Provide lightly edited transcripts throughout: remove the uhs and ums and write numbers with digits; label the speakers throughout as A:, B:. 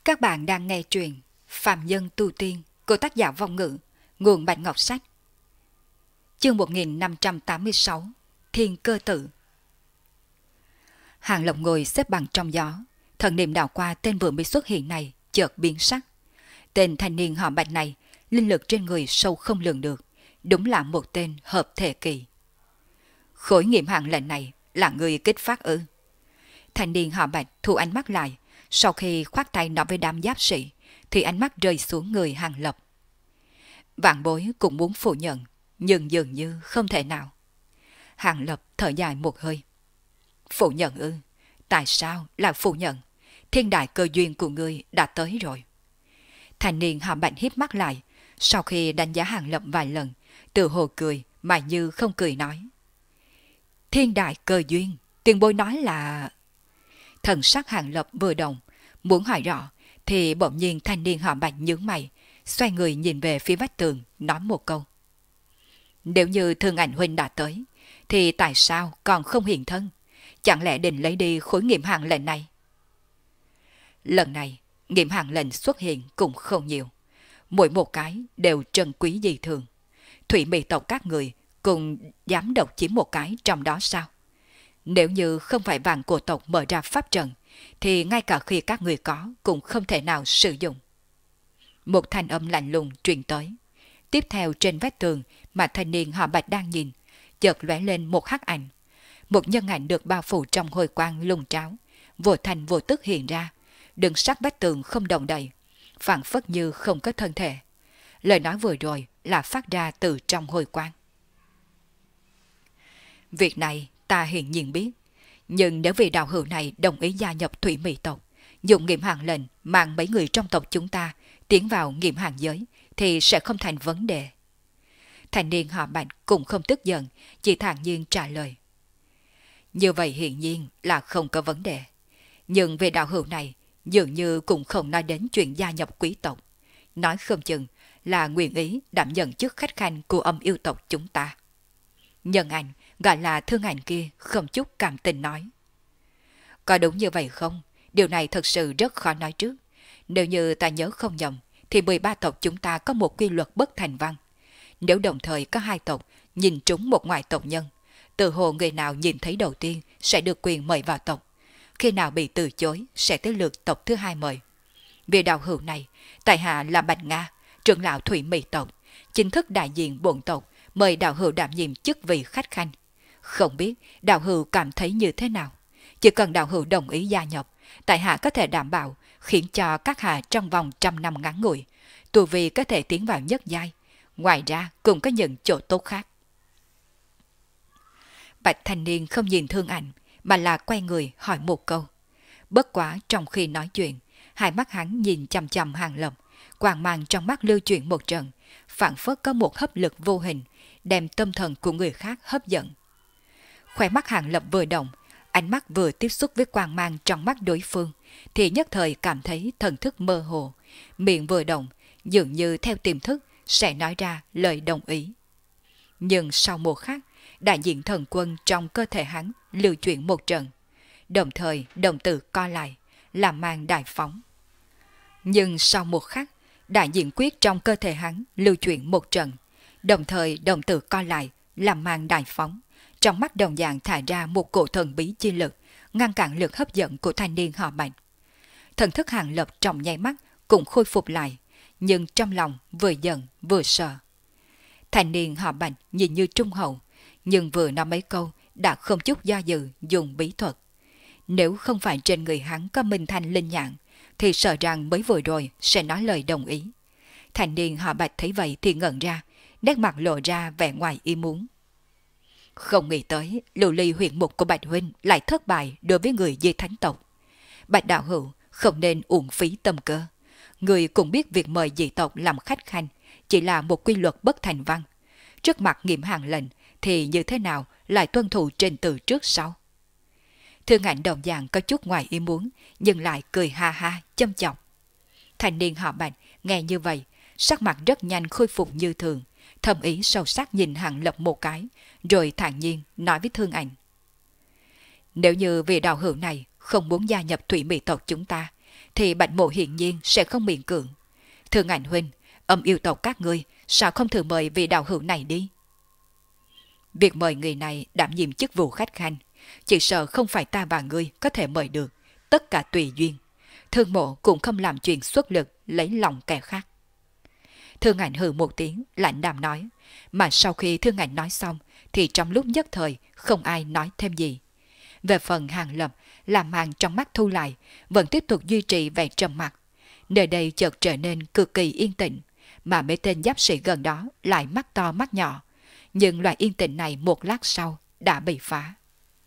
A: Các bạn đang nghe truyện Phạm Nhân Tu Tiên của tác giả Vong Ngữ, nguồn Bạch Ngọc Sách. Chương 1586, Thiên Cơ Tự. Hàng Lập ngồi xếp bằng trong gió, thần niệm đảo qua tên vừa mới xuất hiện này, chợt biến sắc. Tên thanh niên họ Bạch này, linh lực trên người sâu không lường được, đúng là một tên hợp thể kỳ. Khối nghiệm hạn lệnh này là người kích phát ư? Thanh niên họ Bạch thu ánh mắt lại, sau khi khoát tay nói với đám giáp sĩ, thì ánh mắt rơi xuống người Hàng Lập. Vạn Bối cũng muốn phủ nhận, nhưng dường như không thể nào. Hàng Lập thở dài một hơi. Phủ nhận ư? Tại sao là phủ nhận? Thiên đại cơ duyên của ngươi đã tới rồi. Thanh niên họ Bạch híp mắt lại, sau khi đánh giá Hàng Lập vài lần, tự hồ cười mà như không cười nói. Thiên đại cơ duyên, tiền bối nói là... Thần sắc Hàng Lập vừa động, muốn hỏi rõ, thì bỗng nhiên thanh niên họ Bạch nhướng mày, xoay người nhìn về phía vách tường, nói một câu. Nếu như Thương Ảnh huynh đã tới, thì tại sao còn không hiện thân? Chẳng lẽ định lấy đi khối nghiệm hạn lệnh này? Lần này, nghiệm hạn lệnh xuất hiện cũng không nhiều. Mỗi một cái đều trân quý dị thường. Thủy Mỹ tộc các người cùng dám độc chiếm một cái trong đó sao? Nếu như không phải vạn cổ tộc mở ra pháp trận, thì ngay cả khi các người có cũng không thể nào sử dụng. Một thanh âm lạnh lùng truyền tới. Tiếp theo trên vách tường mà thanh niên họ Bạch đang nhìn, chợt lóe lên một hắc ảnh. Một nhân ảnh được bao phủ trong hồi quang lùng tráo, vô thành vô tức hiện ra, đứng sát vách tường không động đậy, phảng phất như không có thân thể. Lời nói vừa rồi là phát ra từ trong hồi quang. Việc này ta hiển nhiên biết, nhưng nếu vị đạo hữu này đồng ý gia nhập Thủy Mỹ tộc, dùng nghiệm hạn lệnh mang mấy người trong tộc chúng ta tiến vào nghiệm hạn giới, thì sẽ không thành vấn đề. Thanh niên họ Bạch cũng không tức giận, chỉ thản nhiên trả lời. Như vậy hiển nhiên là không có vấn đề. Nhưng về đạo hữu này, dường như cũng không nói đến chuyện gia nhập quý tộc. Nói không chừng là nguyện ý đảm nhận chức khách khanh của âm yêu tộc chúng ta. Nhân ảnh, gọi là Thương Ảnh kia, không chút cảm tình nói. Có đúng như vậy không? Điều này thật sự rất khó nói trước. Nếu như ta nhớ không nhầm, thì 13 tộc chúng ta có một quy luật bất thành văn. Nếu đồng thời có 2 tộc nhìn trúng một ngoại tộc nhân, từ hồ người nào nhìn thấy đầu tiên sẽ được quyền mời vào tộc. Khi nào bị từ chối sẽ tới lượt tộc thứ 2 mời. Vì đạo hữu này, tại hạ là Bạch Nga, trưởng lão Thủy Mỹ tộc, chính thức đại diện bổn tộc, mời đạo hữu đảm nhiệm chức vị khách khanh. Không biết đạo hữu cảm thấy như thế nào? Chỉ cần đạo hữu đồng ý gia nhập, tại hạ có thể đảm bảo khiến cho các hạ trong vòng 100 năm ngắn ngủi, tu vi có thể tiến vào nhất giai. Ngoài ra cũng có những chỗ tốt khác. Bạch thanh niên không nhìn Thương Ảnh, mà là quay người hỏi một câu. Bất quá trong khi nói chuyện, hai mắt hắn nhìn chằm chằm Hàng Lập, quang mang trong mắt lưu chuyển một trận, phảng phất có một hấp lực vô hình, đem tâm thần của người khác hấp dẫn. Khóe mắt Hàng Lập vừa động, ánh mắt vừa tiếp xúc với quang mang trong mắt đối phương, thì nhất thời cảm thấy thần thức mơ hồ, miệng vừa động, dường như theo tiềm thức sẽ nói ra lời đồng ý. Nhưng sau một khắc, đại diện thần quân trong cơ thể hắn lưu chuyển một trận, đồng thời đồng tử co lại, làm mang đại phóng. Nhưng sau một khắc, đại diện quyết trong cơ thể hắn lưu chuyển một trận, đồng thời đồng tử co lại, làm mang đại phóng. Trong mắt đồng dạng thả ra một cổ thần bí chi lực, ngăn cản lực hấp dẫn của thanh niên họ Bạch. Thần thức Hàng Lập trong nháy mắt cũng khôi phục lại, nhưng trong lòng vừa giận vừa sợ. Thanh niên họ Bạch nhìn như trung hậu, nhưng vừa nói mấy câu đã không chút do dự dùng bí thuật. Nếu không phải trên người hắn có minh thanh linh nhãn, thì sợ rằng mới vừa rồi sẽ nói lời đồng ý. Thanh niên họ Bạch thấy vậy thì ngẩn ra, nét mặt lộ ra vẻ ngoài ý muốn. Không nghĩ tới lưu ly huyện mục của Bạch huynh lại thất bại đối với người dưới thánh tộc. Bạch đạo hữu không nên uổng phí tâm cơ. Người cũng biết việc mời dị tộc làm khách khanh chỉ là một quy luật bất thành văn. Trước mặt nghiệm hạn lệnh thì như thế nào lại tuân thủ trên từ trước sau? Thương Ảnh đồng dạng có chút ngoài ý muốn, nhưng lại cười ha ha châm chọc. Thanh niên họ Bạch nghe như vậy, sắc mặt rất nhanh khôi phục như thường, thầm ý sâu sắc nhìn Hàng Lập một cái, rồi thản nhiên nói với Thương Ảnh. Nếu như vị đạo hữu này không muốn gia nhập Thủy Mỹ tộc chúng ta, thì Bạch Mộ hiển nhiên sẽ không miễn cưỡng. Thương Ảnh huynh, âm yêu tộc các ngươi sao không thử mời vị đạo hữu này đi? Việc mời người này đảm nhiệm chức vụ khách khanh, chỉ sợ không phải ta và ngươi có thể mời được, tất cả tùy duyên. Thương Mộ cũng không làm chuyện xuất lực lấy lòng kẻ khác. Thương Ảnh hừ một tiếng, lạnh đàm nói, mà sau khi Thương Ảnh nói xong thì trong lúc nhất thời không ai nói thêm gì. Về phần Hàng Lập, làm màn trong mắt thu lại, vẫn tiếp tục duy trì vẻ trầm mặc. Nơi đây chợt trở nên cực kỳ yên tĩnh, mà mấy tên giáp sĩ gần đó lại mắt to mắt nhỏ. Nhưng loại yên tĩnh này một lát sau đã bị phá.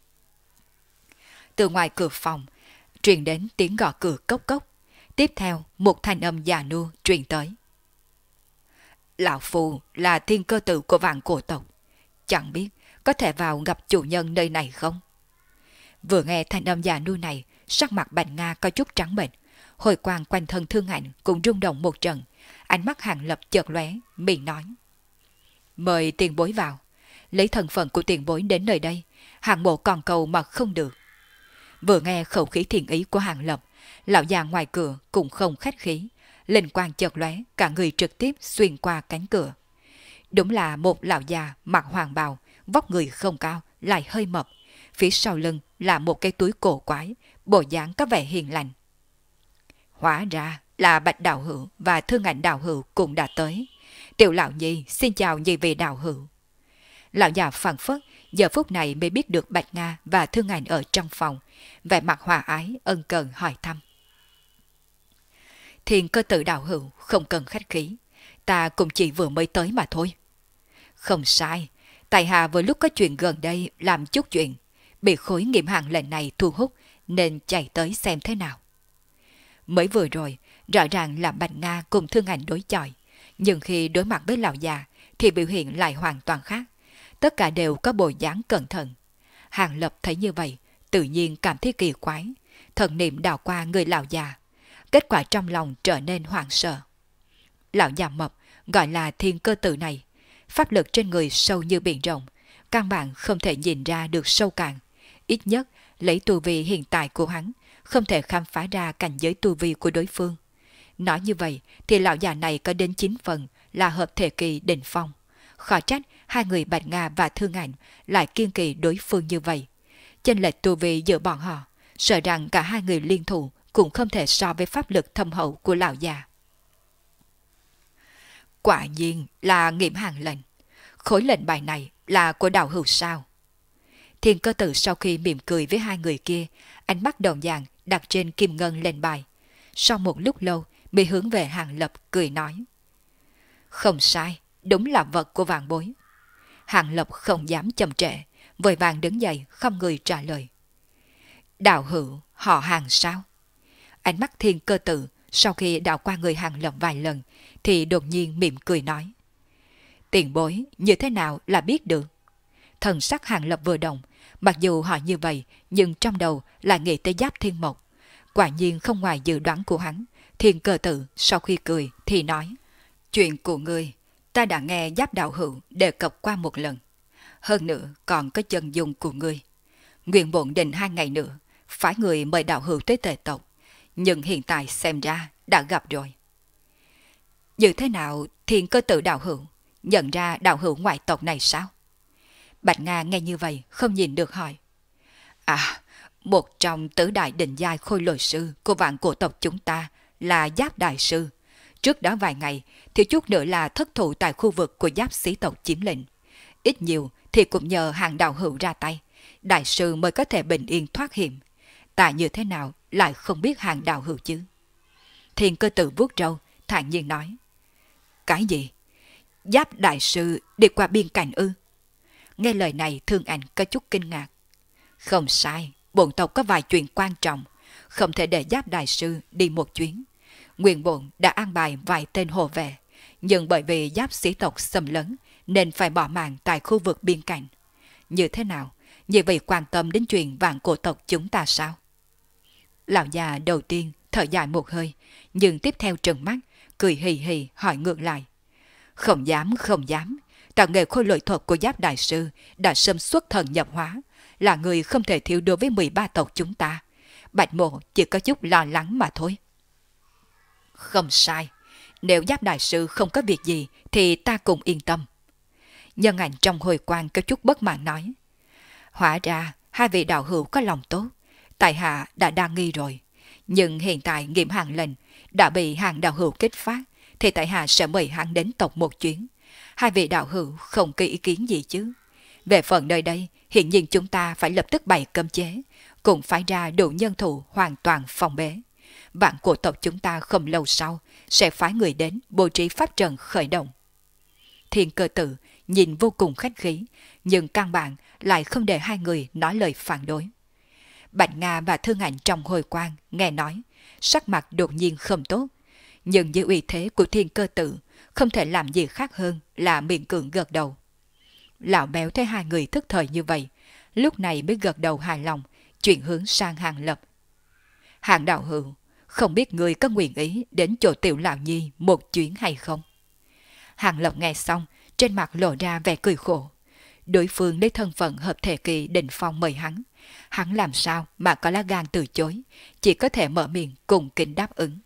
A: Từ ngoài cửa phòng, truyền đến tiếng gõ cửa cốc cốc. Tiếp theo, một thanh âm già nua truyền tới. Lão Phu là thiên cơ tử của Vạn Cổ tộc. Chẳng biết có thể vào gặp chủ nhân nơi này không? Vừa nghe thanh âm già nua này, sắc mặt Bạch Nga có chút trắng bệch, hồi quang quanh thân Thương Ảnh cũng rung động một trận. Ánh mắt Hàng Lập chợt lóe, miệng nói: mời tiền bối vào. Lấy thân phận của tiền bối đến nơi đây, Hàng Mộ còn cầu mà không được. Vừa nghe khẩu khí thiện ý của Hàng Lập, lão già ngoài cửa cũng không khách khí, linh quang chợt lóe, cả người trực tiếp xuyên qua cánh cửa. Đúng là một lão già mặc hoàng bào, vóc người không cao, lại hơi mập, phía sau lưng là một cái túi cổ quái, bộ dáng có vẻ hiền lành. Hóa ra là Bạch đạo hữu và Thương Ảnh đạo hữu cũng đã tới. Tiểu lão nhi xin chào nhị vị đạo hữu. Lão già phảng phất giờ phút này mới biết được Bạch Nga và Thương Ảnh ở trong phòng, vẻ mặt hòa ái ân cần hỏi thăm. Thiên cơ tử đạo hữu không cần khách khí, ta cũng chỉ vừa mới tới mà thôi. Không sai, tại hạ vừa lúc có chuyện gần đây làm chút chuyện, bị khối nghiệm hàng lệnh này thu hút nên chạy tới xem thế nào. Mới vừa rồi, rõ ràng là Bạch Nga cùng Thương Ảnh đối chọi, nhưng khi đối mặt với lão già thì biểu hiện lại hoàn toàn khác. Tất cả đều có bộ dáng cẩn thận. Hàng Lập thấy như vậy, tự nhiên cảm thấy kỳ quái, thần niệm đảo qua người lão già. Kết quả trong lòng trở nên hoảng sợ. Lão già mập, gọi là thiên cơ tử này, pháp lực trên người sâu như biển rộng, căn bản không thể nhìn ra được sâu cạn. Ít nhất, lấy tu vi hiện tại của hắn, không thể khám phá ra cảnh giới tu vi của đối phương. Nói như vậy thì lão già này có đến 9 phần là hợp thể kỳ đỉnh phong. Khó trách hai người Bạch Nga và Thương Ảnh lại kiên kỳ đối phương như vậy. Chênh lệch tu vi giữa bọn họ, sợ rằng cả hai người liên thủ cũng không thể so với pháp lực thâm hậu của lão già. Quả nhiên là nghiệm hàng lệnh. Khối lệnh bài này là của đạo hữu sao? Thiên cơ tử sau khi mỉm cười với hai người kia, ánh mắt đồng dạng đặt trên kim ngân lên bài. Sau một lúc lâu mới hướng về Hàng Lập cười nói: không sai, đúng là vật của vạn bối. Hàng Lập không dám chậm trễ, vội vàng đứng dậy không người trả lời. Đạo hữu họ Hàng sao? Ánh mắt thiên cơ tử sau khi đảo qua người Hàng Lập vài lần thì đột nhiên mỉm cười nói: tiền bối như thế nào là biết được? Thần sắc Hàng Lập vừa động, mặc dù họ như vậy nhưng trong đầu lại nghĩ tới Giáp Thiên Mộc. Quả nhiên không ngoài dự đoán của hắn. Thiên cơ tử sau khi cười thì nói: chuyện của ngươi ta đã nghe Giáp đạo hữu đề cập qua một lần. Hơn nữa còn có chân dung của ngươi. Nguyện bổn định 2 ngày nữa phái người mời đạo hữu tới Tề tộc, nhưng hiện tại xem ra đã gặp rồi. Như thế nào thiên cơ tử đạo hữu nhận ra đạo hữu ngoại tộc này sao? Bạch Nga nghe như vậy không nhìn được hỏi. À, một trong tứ đại định giai khôi lỗi sư của Vạn Cổ tộc chúng ta là Giáp đại sư. Trước đó vài ngày thì chút nữa là thất thủ tại khu vực của Giáp sĩ tộc chiếm lĩnh. Ít nhiều thì cũng nhờ Hàng đạo hữu ra tay, đại sư mới có thể bình yên thoát hiểm. Ta như thế nào lại không biết Hàng đạo hữu chứ? Thiên cơ tử vuốt râu thản nhiên nói. Cái gì? Giáp đại sư đi qua biên cảnh ư? Nghe lời này Thương Ảnh có chút kinh ngạc. Không sai, bổn tộc có vài chuyện quan trọng, không thể để Giáp đại sư đi một chuyến. Nguyên bổn đã an bài vài tên hộ vệ, nhưng bởi vì Giáp sĩ tộc xâm lấn nên phải bỏ mạng tại khu vực biên cảnh. Như thế nào? Như vậy quan tâm đến chuyện Vạn Cổ tộc chúng ta sao? Lão già đầu tiên thở dài một hơi, nhưng tiếp theo trừng mắt, cười hì hì hỏi ngược lại. Không dám, không dám. Tạo nghề khôi lỗi thuật của Giáp đại sư đã xâm xuất thần nhập hóa, là người không thể thiếu đối với 13 tộc chúng ta. Bạch Mộ chỉ có chút lo lắng mà thôi. Không sai. Nếu Giáp đại sư không có việc gì thì ta cũng yên tâm. Nhân ảnh trong hồi quan có chút bất mãn nói. Hóa ra hai vị đạo hữu có lòng tốt, tại hạ đã đa nghi rồi. Nhưng hiện tại Nghiệm Hàng lệnh đã bị hàng đạo hữu kích phát, thì tại hạ sẽ mời hắn đến tộc một chuyến. Hai vị đạo hữu không có ý kiến gì chứ? Về phần nơi đây, hiện nhiên chúng ta phải lập tức bày cấm chế, cũng phải ra đủ nhân thủ hoàn toàn phòng bế. Vạn của tộc chúng ta không lâu sau sẽ phái người đến bố trí pháp trận khởi động. Thiên Cơ Tử nhìn vô cùng khách khí, nhưng căn bản lại không để hai người nói lời phản đối. Bạch Nga và Thương Ảnh trong hồi quan nghe nói, sắc mặt đột nhiên không tốt, nhưng dưới uy thế của Thiên Cơ Tử không thể làm gì khác hơn là miễn cưỡng gật đầu. Lão béo thấy hai người thức thời như vậy, lúc này mới gật đầu hài lòng, chuyển hướng sang Hàng Lập. Hàng đạo hữu, không biết người có nguyện ý đến chỗ Tiểu Lão Nhi một chuyến hay không? Hàng Lập nghe xong, trên mặt lộ ra vẻ cười khổ. Đối phương lấy thân phận hợp thể kỳ đỉnh phong mời hắn làm sao mà có lá gan từ chối, chỉ có thể mở miệng cùng kính đáp ứng.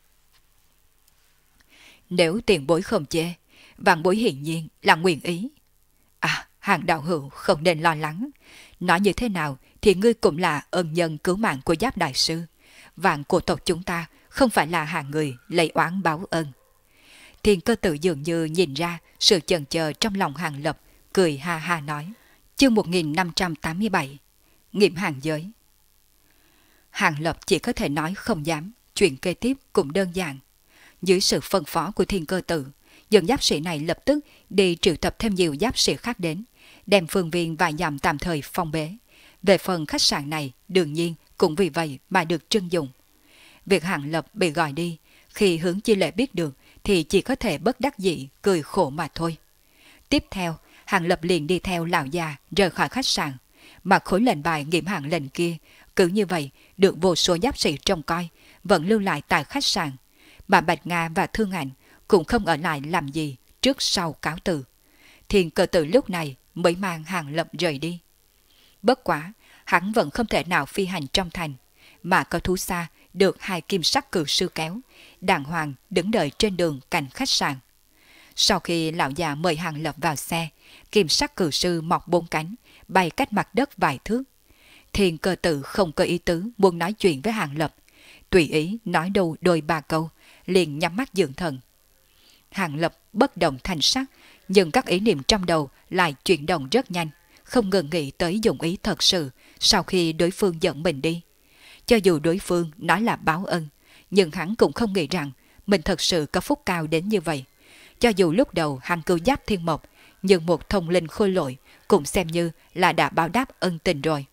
A: Nếu tiền bối không chê, vạn bối hiển nhiên là nguyện ý. À, Hàng đạo hữu không nên lo lắng. Nói như thế nào thì ngươi cũng là ân nhân cứu mạng của Giáp đại sư. Vạn của tộc chúng ta không phải là hạng người lấy oán báo ân. Thiên Cơ Tử dường như nhìn ra sự chần chờ trong lòng Hàng Lập, cười ha ha nói. Chương 1587, Nghiệm Hàng giới. Hàng Lập chỉ có thể nói không dám, chuyện kế tiếp cũng đơn giản. Dưới sự phân phó của Thiên Cơ Tử, dân giáp sĩ này lập tức đi triệu tập thêm nhiều giáp sĩ khác đến, đem phương viên vài dặm tạm thời phong bế. Về phần khách sạn này, đương nhiên cũng vì vậy mà được trưng dụng. Việc Hàng Lập bị gọi đi, khi Hướng Chi Lệ biết được thì chỉ có thể bất đắc dĩ cười khổ mà thôi. Tiếp theo, Hàng Lập liền đi theo lão già rời khỏi khách sạn, mà khối lệnh bài Nghiệm Hàng lệnh kia cứ như vậy được vô số giáp sĩ trông coi, vẫn lưu lại tại khách sạn. Bà Bạch Nga và Thương Ảnh cũng không ở lại làm gì trước sau cáo từ. Thiên Cơ Tử lúc này mới mang Hàng Lập rời đi. Bất quá, hắn vẫn không thể nào phi hành trong thành, mà có thú xa được hai kim sắc cự sư kéo, đàng hoàng đứng đợi trên đường cạnh khách sạn. Sau khi lão già mời Hàng Lập vào xe, kim sắc cự sư mọc bốn cánh, bay cách mặt đất vài thước. Thiên Cơ Tử không có ý tứ muốn nói chuyện với Hàng Lập, tùy ý nói đâu đôi ba câu, liền nhắm mắt dưỡng thần. Hàng Lập bất động thanh sắc, nhưng các ý niệm trong đầu lại chuyển động rất nhanh, không ngừng nghĩ tới dụng ý thật sự sau khi đối phương dẫn mình đi. Cho dù đối phương nói là báo ân, nhưng hắn cũng không nghĩ rằng mình thật sự có phúc cao đến như vậy. Cho dù lúc đầu hắn cứu Giáp Thiên Mộc, nhưng một thông linh khôi lỗi cũng xem như là đã báo đáp ân tình rồi.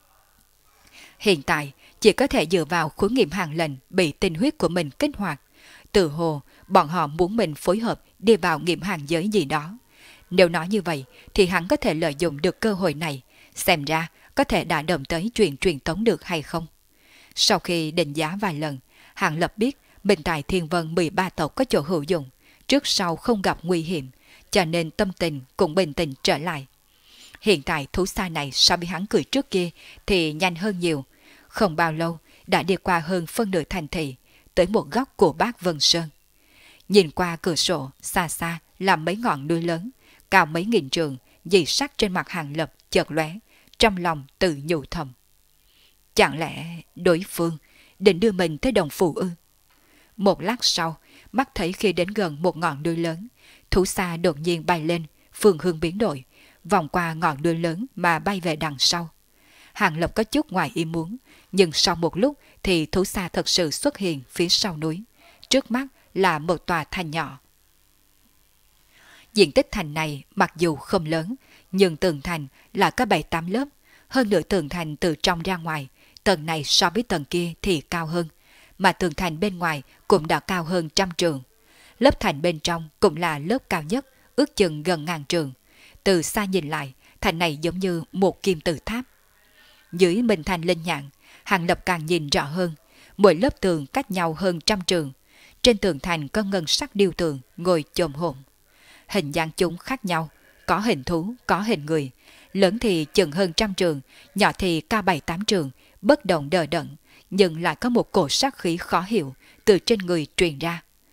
A: Hiện tại chỉ có thể dựa vào khối Nghiệm Hàng lệnh bị tinh huyết của mình kích hoạt. Từ hồ bọn họ muốn mình phối hợp đi vào Nghiệm Hàng giới gì đó. Nếu nói như vậy thì hắn có thể lợi dụng được cơ hội này, xem ra có thể đã động tới chuyện truyền tống được hay không. Sau khi định giá vài lần, Hàng Lập biết bên tại Thiên Vân 13 tộc có chỗ hữu dụng, trước sau không gặp nguy hiểm, cho nên tâm tình cũng bình tĩnh trở lại. Hiện tại thú xa này so với hắn cười trước kia thì nhanh hơn nhiều. Không bao lâu đã đi qua hơn phân nửa thành thị, tới một góc của Bác Vân Sơn. Nhìn qua cửa sổ, xa xa là mấy ngọn núi lớn, cao mấy nghìn trượng, dị sắc trên mặt Hàng Lập chợt lóe, trong lòng tự nhủ thầm. Chẳng lẽ đối phương định đưa mình tới Đồng Phủ ư? Một lát sau, mắt thấy khi đến gần một ngọn núi lớn, thú xa đột nhiên bay lên, phương hướng biến đổi, vòng qua ngọn núi lớn mà bay về đằng sau. Hàng Lập có chút ngoài ý muốn, nhưng sau một lúc thì thú xa thật sự xuất hiện phía sau núi. Trước mắt là một tòa thành nhỏ. Diện tích thành này mặc dù không lớn, nhưng tường thành là có 7-8 lớp. Hơn nữa tường thành từ trong ra ngoài, tầng này so với tầng kia thì cao hơn, mà tường thành bên ngoài cũng đã cao hơn 100 trượng. Lớp thành bên trong cũng là lớp cao nhất, ước chừng gần 1000 trượng. Từ xa nhìn lại, thành này giống như một kim tự tháp. Dưới Minh Thành linh nhạn, Hàng Lập càng nhìn rõ hơn, mỗi lớp tường cách nhau hơn 100 trượng. Trên tường thành có ngân sắc điêu tượng ngồi chồm hổm. Hình dáng chúng khác nhau, có hình thú, có hình người. Lớn thì chừng hơn 100 trượng, nhỏ thì cao 7-8 trượng, bất động đờ đẫn, nhưng lại có một cổ sát khí khó hiểu từ trên người truyền ra.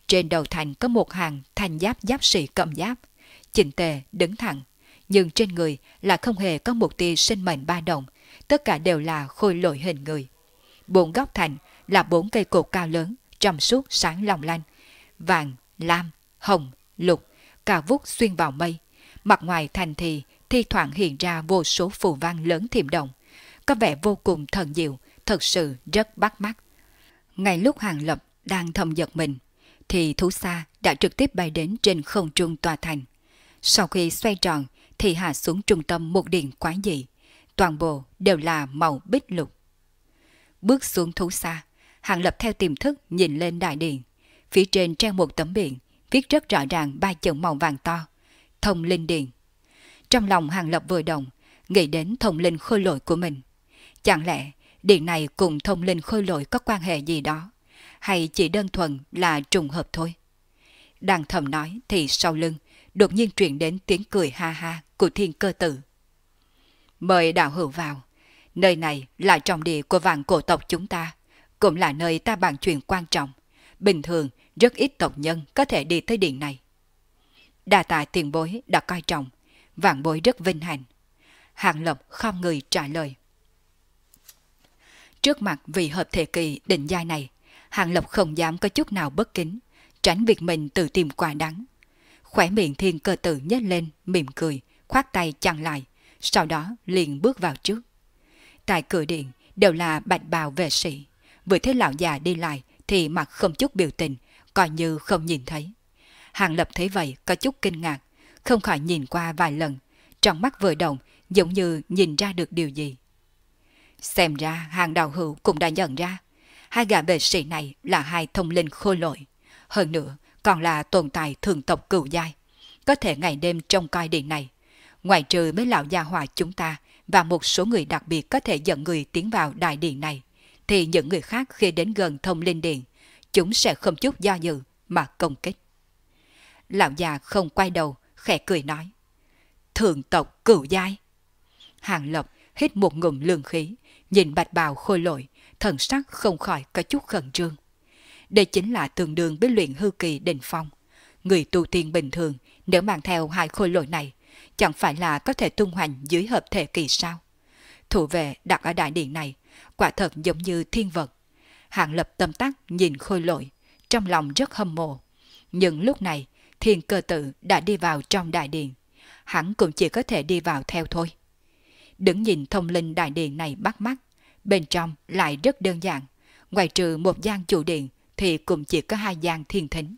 A: Trên đầu thành có một hàng thanh giáp sĩ cầm giáp, chỉnh tề đứng thẳng, nhưng trên người là không hề có một tia sinh mệnh ba động, tất cả đều là khôi lỗi hình người. Bốn góc thành là bốn cây cột cao lớn, trong suốt sáng long lanh, vàng, lam, hồng, lục, cao vút xuyên vào mây. Mặt ngoài thành thì thi thoảng hiện ra vô số phù văn lớn thiểm động, có vẻ vô cùng thần diệu, thật sự rất bắt mắt. Ngay lúc Hàng Lập đang thầm giật mình, thì thú xa đã trực tiếp bay đến trên không trung tòa thành. Sau khi xoay tròn thì hạ xuống trung tâm một điện quái dị, toàn bộ đều là màu bích lục. Bước xuống thú xa, Hàng Lập theo tiềm thức nhìn lên đại điện. Phía trên treo một tấm biển, viết rất rõ ràng ba chữ màu vàng to: Thông Linh Điện. Trong lòng Hàng Lập vừa động, nghĩ đến thông linh khôi lỗi của mình. Chẳng lẽ điện này cùng thông linh khôi lỗi có quan hệ gì đó, hay chỉ đơn thuần là trùng hợp thôi? Đang thầm nói thì sau lưng đột nhiên truyền đến tiếng cười ha ha của Thiên Cơ Tử. Mời đạo hữu vào, nơi này là trọng địa của vạn cổ tộc chúng ta, cũng là nơi ta bàn chuyện quan trọng. Bình thường rất ít tộc nhân có thể đi tới điện này. Đa tạ tiền bối đã coi trọng, vạn bối rất vinh hạnh. Hàng Lập khom người trả lời. Trước mặt vị hợp thể kỳ định giai này, Hàng Lập không dám có chút nào bất kính, tránh việc mình tự tìm quả đắng. Khỏe miệng Thiên Cơ Tử nhếch lên mỉm cười, khoát tay chặn lại, sau đó liền bước vào trước. Tại cửa điện đều là bạch bào vệ sĩ, vừa thấy lão già đi lại thì mặt không chút biểu tình, coi như không nhìn thấy. Hàng Lập thấy vậy có chút kinh ngạc, không khỏi nhìn qua vài lần, trong mắt vừa động giống như nhìn ra được điều gì. Xem ra Hàng đạo hữu cũng đã nhận ra, hai gã vệ sĩ này là hai thông linh khôi lỗi, hơn nữa còn là tồn tại thường tộc cửu giai, có thể ngày đêm trông coi điện này. Ngoài trừ mấy lão gia hỏa chúng ta và một số người đặc biệt có thể dẫn người tiến vào đại điện này, thì những người khác khi đến gần thông linh điện, chúng sẽ không chút do dự mà công kích. Lão già không quay đầu, khẽ cười nói: Thượng tộc cửu giai. Hàng Lập hít một ngụm lương khí, nhìn bạch bào khôi lỗi, thần sắc không khỏi có chút khẩn trương. Đây chính là tương đương với luyện hư kỳ đỉnh phong. Người tu tiên bình thường nếu mang theo hai khôi lỗi này, chẳng phải là có thể tung hoành dưới hợp thể kỳ sao? Thủ vệ đặt ở đại điện này quả thật giống như thiên vật. Hàng Lập tâm tắc nhìn khôi lỗi, trong lòng rất hâm mộ. Nhưng lúc này Thiên Cơ Tử đã đi vào trong đại điện, hắn cũng chỉ có thể đi vào theo thôi. Đứng nhìn thông linh đại điện này bắt mắt, bên trong lại rất đơn giản, ngoài trừ một gian chủ điện thì cũng chỉ có hai gian thiên thính.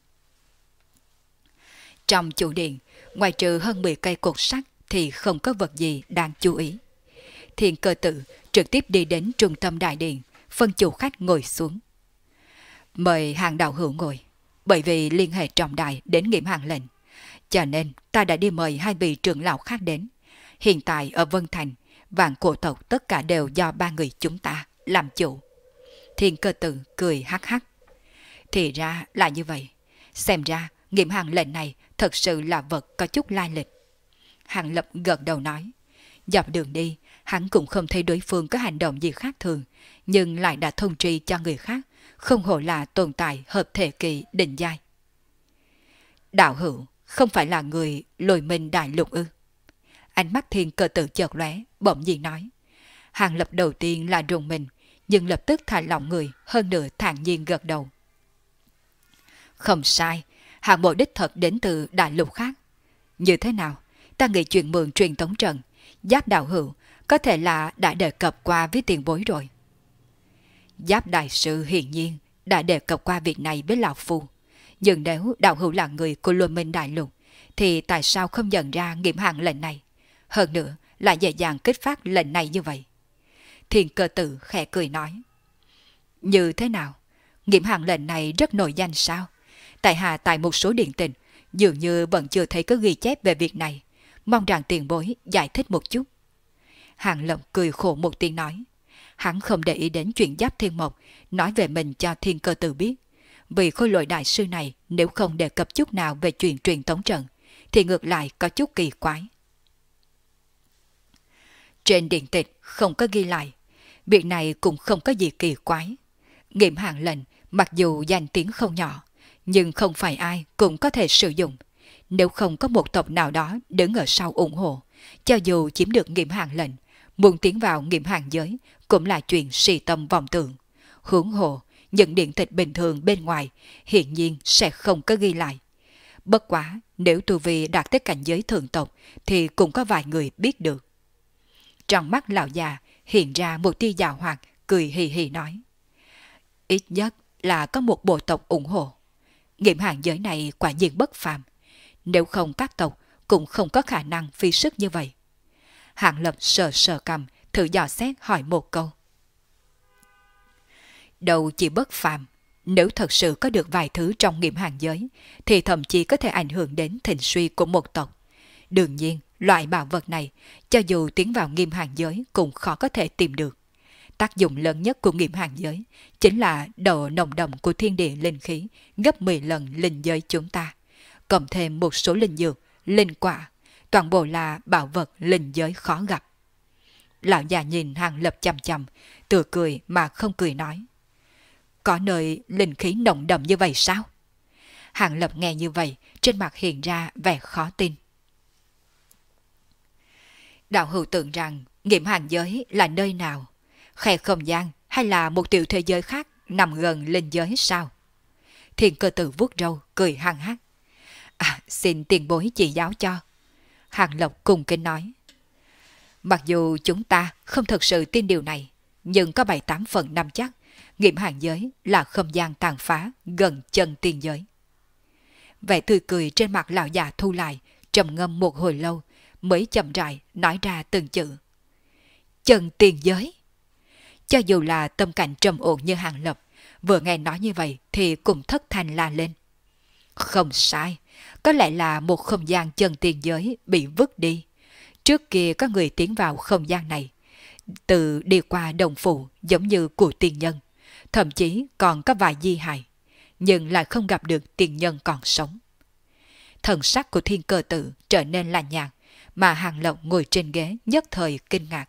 A: Trong chủ điện, ngoài trừ hơn 10 cây cột sắt thì không có vật gì đáng chú ý. Thiên Cơ Tử trực tiếp đi đến trung tâm đại điện, phân chủ khách ngồi xuống. Mời Hàng đạo hữu ngồi, bởi vì liên hệ trọng đại đến nghiệm hàng lệnh, cho nên ta đã đi mời hai vị trưởng lão khác đến. Hiện tại ở Vân Thành, vạn cổ tộc tất cả đều do ba người chúng ta làm chủ. Thiên Cơ Tử cười hắc hắc. Thì ra là như vậy, xem ra nghiệm hàng lệnh này thật sự là vật có chút lai lịch. Hàng Lập gật đầu nói. Dọc đường đi, hắn cũng không thấy đối phương có hành động gì khác thường, nhưng lại đã thông tri cho người khác, không hổ là tồn tại hợp thể kỳ đỉnh giai. Đạo hữu không phải là người Lôi Minh Đại Lục ư? Ánh mắt Thiên Cơ Tử chợt lóe, bỗng nhiên nói. Hàng Lập đầu tiên là rùng mình, nhưng lập tức thả lỏng người, hơn nữa thản nhiên gật đầu. Không sai, hạng bộ đích thật đến từ đại lục khác. Như thế nào? Ta nghĩ chuyện mượn truyền tống trận, Giáp đạo hữu có thể là đã đề cập qua với tiền bối rồi. Giáp đại sư hiển nhiên đã đề cập qua việc này với lão phu. Nhưng nếu đạo hữu là người của Luân Minh Đại Lục, thì tại sao không nhận ra nghiệm hàng lệnh này? Hơn nữa là dễ dàng kích phát lệnh này như vậy. Thiên Cơ Tử khẽ cười nói. Như thế nào? Nghiệm hàng lệnh này rất nổi danh sao? Tại hạ tại một số điện tịch dường như vẫn chưa thấy có ghi chép về việc này. Mong rằng tiền bối giải thích một chút. Hàng Lập cười khổ một tiếng nói. Hắn không để ý đến chuyện Giáp Thiên Mộc nói về mình cho Thiên Cơ Tử biết. Vì khôi lỗi đại sư này nếu không đề cập chút nào về chuyện truyền tống trận thì ngược lại có chút kỳ quái. Trên điện tịch không có ghi lại. Việc này cũng không có gì kỳ quái. Nghiệm hàng lệnh mặc dù danh tiếng không nhỏ, nhưng không phải ai cũng có thể sử dụng. Nếu không có một tộc nào đó đứng ở sau ủng hộ, cho dù chiếm được nghiệm hàng lệnh, muốn tiến vào nghiệm hàng giới cũng là chuyện si tâm vọng tưởng. Huống hồ, những điện tịch bình thường bên ngoài hiển nhiên sẽ không có ghi lại. Bất quá, nếu tu vi đạt tới cảnh giới thượng tộc thì cũng có vài người biết được. Trong mắt lão già hiện ra một tia giảo hoạt, cười hì hì nói. Ít nhất là có một bộ tộc ủng hộ. Nghiệm hàng giới này quả nhiên bất phàm. Nếu không các tộc cũng không có khả năng phi sức như vậy. Hạng Lập sờ sờ cằm, thử dò xét hỏi một câu. Đâu chỉ bất phàm, nếu thật sự có được vài thứ trong nghiệm hàng giới, thì thậm chí có thể ảnh hưởng đến thịnh suy của một tộc. Đương nhiên, loại bảo vật này, cho dù tiến vào nghiệm hàng giới cũng khó có thể tìm được. Tác dụng lớn nhất của nghiệm hàng giới chính là độ nồng đậm của thiên địa linh khí gấp 10 lần linh giới chúng ta, cộng thêm một số linh dược, linh quả, toàn bộ là bảo vật linh giới khó gặp. Lão già nhìn Hàng Lập chằm chằm, tựa cười mà không cười nói. Có nơi linh khí nồng đậm như vậy sao? Hàng Lập nghe như vậy, trên mặt hiện ra vẻ khó tin. Đạo hữu tưởng rằng nghiệm hàng giới là nơi nào? Khe không gian hay là một tiểu thế giới khác nằm gần linh giới sao? Thiên Cơ Tử vuốt râu, cười hăng hắc. Xin tiền bối chỉ giáo cho. Hàng Lập cùng kính nói. Mặc dù chúng ta không thực sự tin điều này, nhưng có 7-8 phần nắm chắc nghiệm hàng giới là không gian tàn phá gần chân tiên giới. Vẻ tươi cười trên mặt lão già thu lại, trầm ngâm một hồi lâu mới chậm rãi nói ra từng chữ. Chân tiên giới. Cho dù là tâm cảnh trầm ổn như Hàng Lập, vừa nghe nói như vậy thì cũng thất thanh la lên. Không sai, có lẽ là một không gian chân tiên giới bị vứt đi. Trước kia có người tiến vào không gian này, từ đi qua đồng phụ giống như của tiên nhân, thậm chí còn có vài di hài, nhưng lại không gặp được tiên nhân còn sống. Thần sắc của Thiên Cơ Tử trở nên lạnh nhạt, mà Hàng Lập ngồi trên ghế nhất thời kinh ngạc.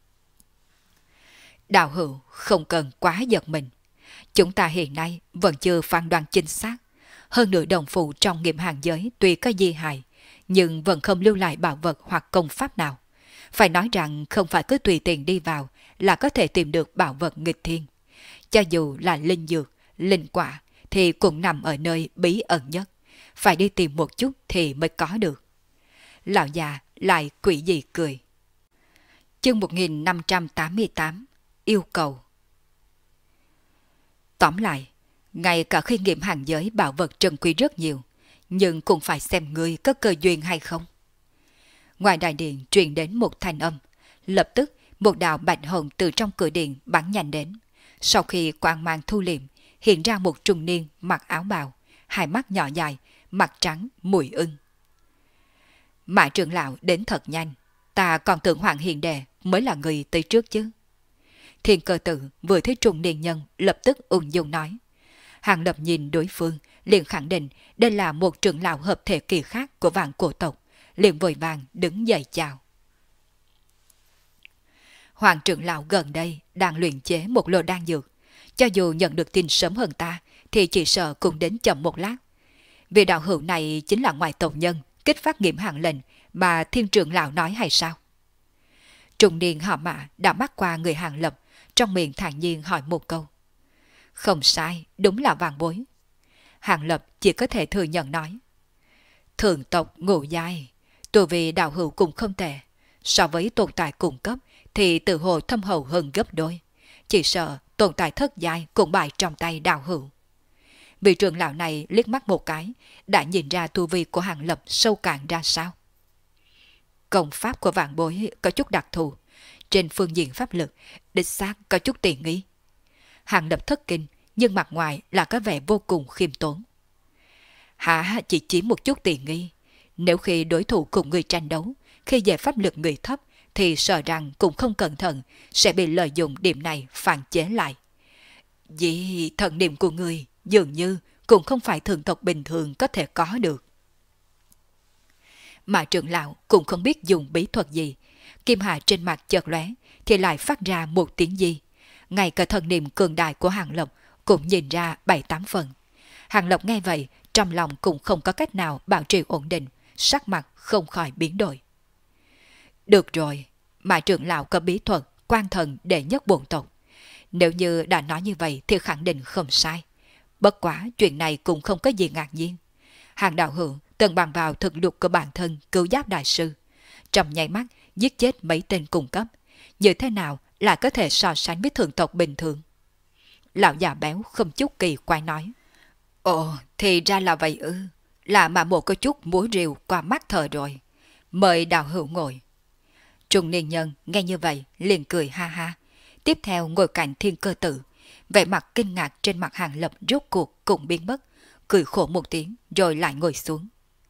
A: Đạo hữu không cần quá giật mình. Chúng ta hiện nay vẫn chưa phán đoán chính xác. Hơn nữa đồng phụ trong nghiệm hàng giới tuy có di hài, nhưng vẫn không lưu lại bảo vật hoặc công pháp nào. Phải nói rằng không phải cứ tùy tiện đi vào là có thể tìm được bảo vật nghịch thiên. Cho dù là linh dược, linh quả thì cũng nằm ở nơi bí ẩn nhất. Phải đi tìm một chút thì mới có được. Lão già lại quỷ dị cười. Chương 1588 Yêu cầu. Tóm lại, ngay cả khi nghiệm hàng giới bảo vật trân quý rất nhiều, nhưng cũng phải xem ngươi có cơ duyên hay không. Ngoài đại điện truyền đến một thanh âm, lập tức một đạo bạch hồng từ trong cửa điện bắn nhanh đến. Sau khi quang mang thu liệm, hiện ra một trung niên mặc áo bào, hai mắt nhỏ dài, mặt trắng, mùi ưng. Mã trưởng lão đến thật nhanh, ta còn tưởng Hoàng Hiền Đệ mới là người tới trước chứ. Thiên Cơ Tử vừa thấy trung niên nhân lập tức ung dung nói. Hàng Lập nhìn đối phương, liền khẳng định đây là một trưởng lão hợp thể kỳ khác của vạn cổ tộc, liền vội vàng đứng dậy chào. Hoàng trưởng lão gần đây đang luyện chế một lô đan dược, cho dù nhận được tin sớm hơn ta thì chỉ sợ cũng đến chậm một lát. Vị đạo hữu này chính là ngoại tộc nhân kích phát nghiệm hàng lệnh mà Thiên trưởng lão nói hay sao? Trung niên họ Mã đã mắt qua người Hàng Lập, trong miệng thản nhiên hỏi một câu. Không sai, đúng là vàng bối. Hàng Lập chỉ có thể thừa nhận nói. Thượng tộc ngũ giai, tu vi đạo hữu cũng không tệ. So với tồn tại cùng cấp thì tự hồ thâm hậu hơn gấp đôi. Chỉ sợ tồn tại thất giai cũng bại trong tay đạo hữu. Vị trưởng lão này liếc mắt một cái, đã nhìn ra tu vi của Hàng Lập sâu cạn ra sao. Công pháp của vạn bối có chút đặc thù, trên phương diện pháp lực, đích xác có chút tiền nghi. Hàng Lập thất kinh, nhưng mặt ngoài là có vẻ vô cùng khiêm tốn. Hả, chỉ chiếm một chút tiền nghi. Nếu khi đối thủ cùng người tranh đấu, khi về pháp lực người thấp, thì sợ rằng cũng không cẩn thận, sẽ bị lợi dụng điểm này phản chế lại. Vì thần niệm của người dường như cũng không phải thường tộc bình thường có thể có được. Mà trưởng lão cũng không biết dùng bí thuật gì. Kim Hà trên mặt chợt lóe thì lại phát ra một tiếng gì. Ngay cả thần niệm cường đại của Hàng Lập cũng nhìn ra 7-8 phần. Hàng Lập nghe vậy, trong lòng cũng không có cách nào bảo trì ổn định, sắc mặt không khỏi biến đổi. Được rồi, mà trưởng lão có bí thuật quan thần đệ nhất bổn tộc. Nếu như đã nói như vậy thì khẳng định không sai. Bất quá chuyện này cũng không có gì ngạc nhiên. Hàng đạo hữu từng bằng vào thực lực của bản thân cứu giáp đại sư. Trong nháy mắt giết chết mấy tên cung cấp. Như thế nào lại có thể so sánh với thượng tộc bình thường? Lão già béo không chút kỳ quái nói. Ồ, thì ra là vậy ư. Là mà một có chút muối rượu qua mắt thờ rồi. Mời đạo hữu ngồi. Trung niên nhân nghe như vậy liền cười ha ha. Tiếp theo ngồi cạnh Thiên Cơ Tử. Vẻ mặt kinh ngạc trên mặt Hàng Lập rốt cuộc cũng biến mất. Cười khổ một tiếng rồi lại ngồi xuống.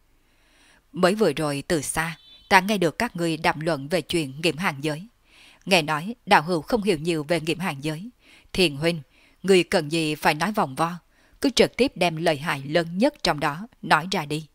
A: Mới vừa rồi từ xa, ta nghe được các ngươi đàm luận về chuyện nghiệm hàng giới. Nghe nói đạo hữu không hiểu nhiều về nghiệm hàng giới. Thiền huynh, ngươi cần gì phải nói vòng vo, cứ trực tiếp đem lời hại lớn nhất trong đó nói ra đi.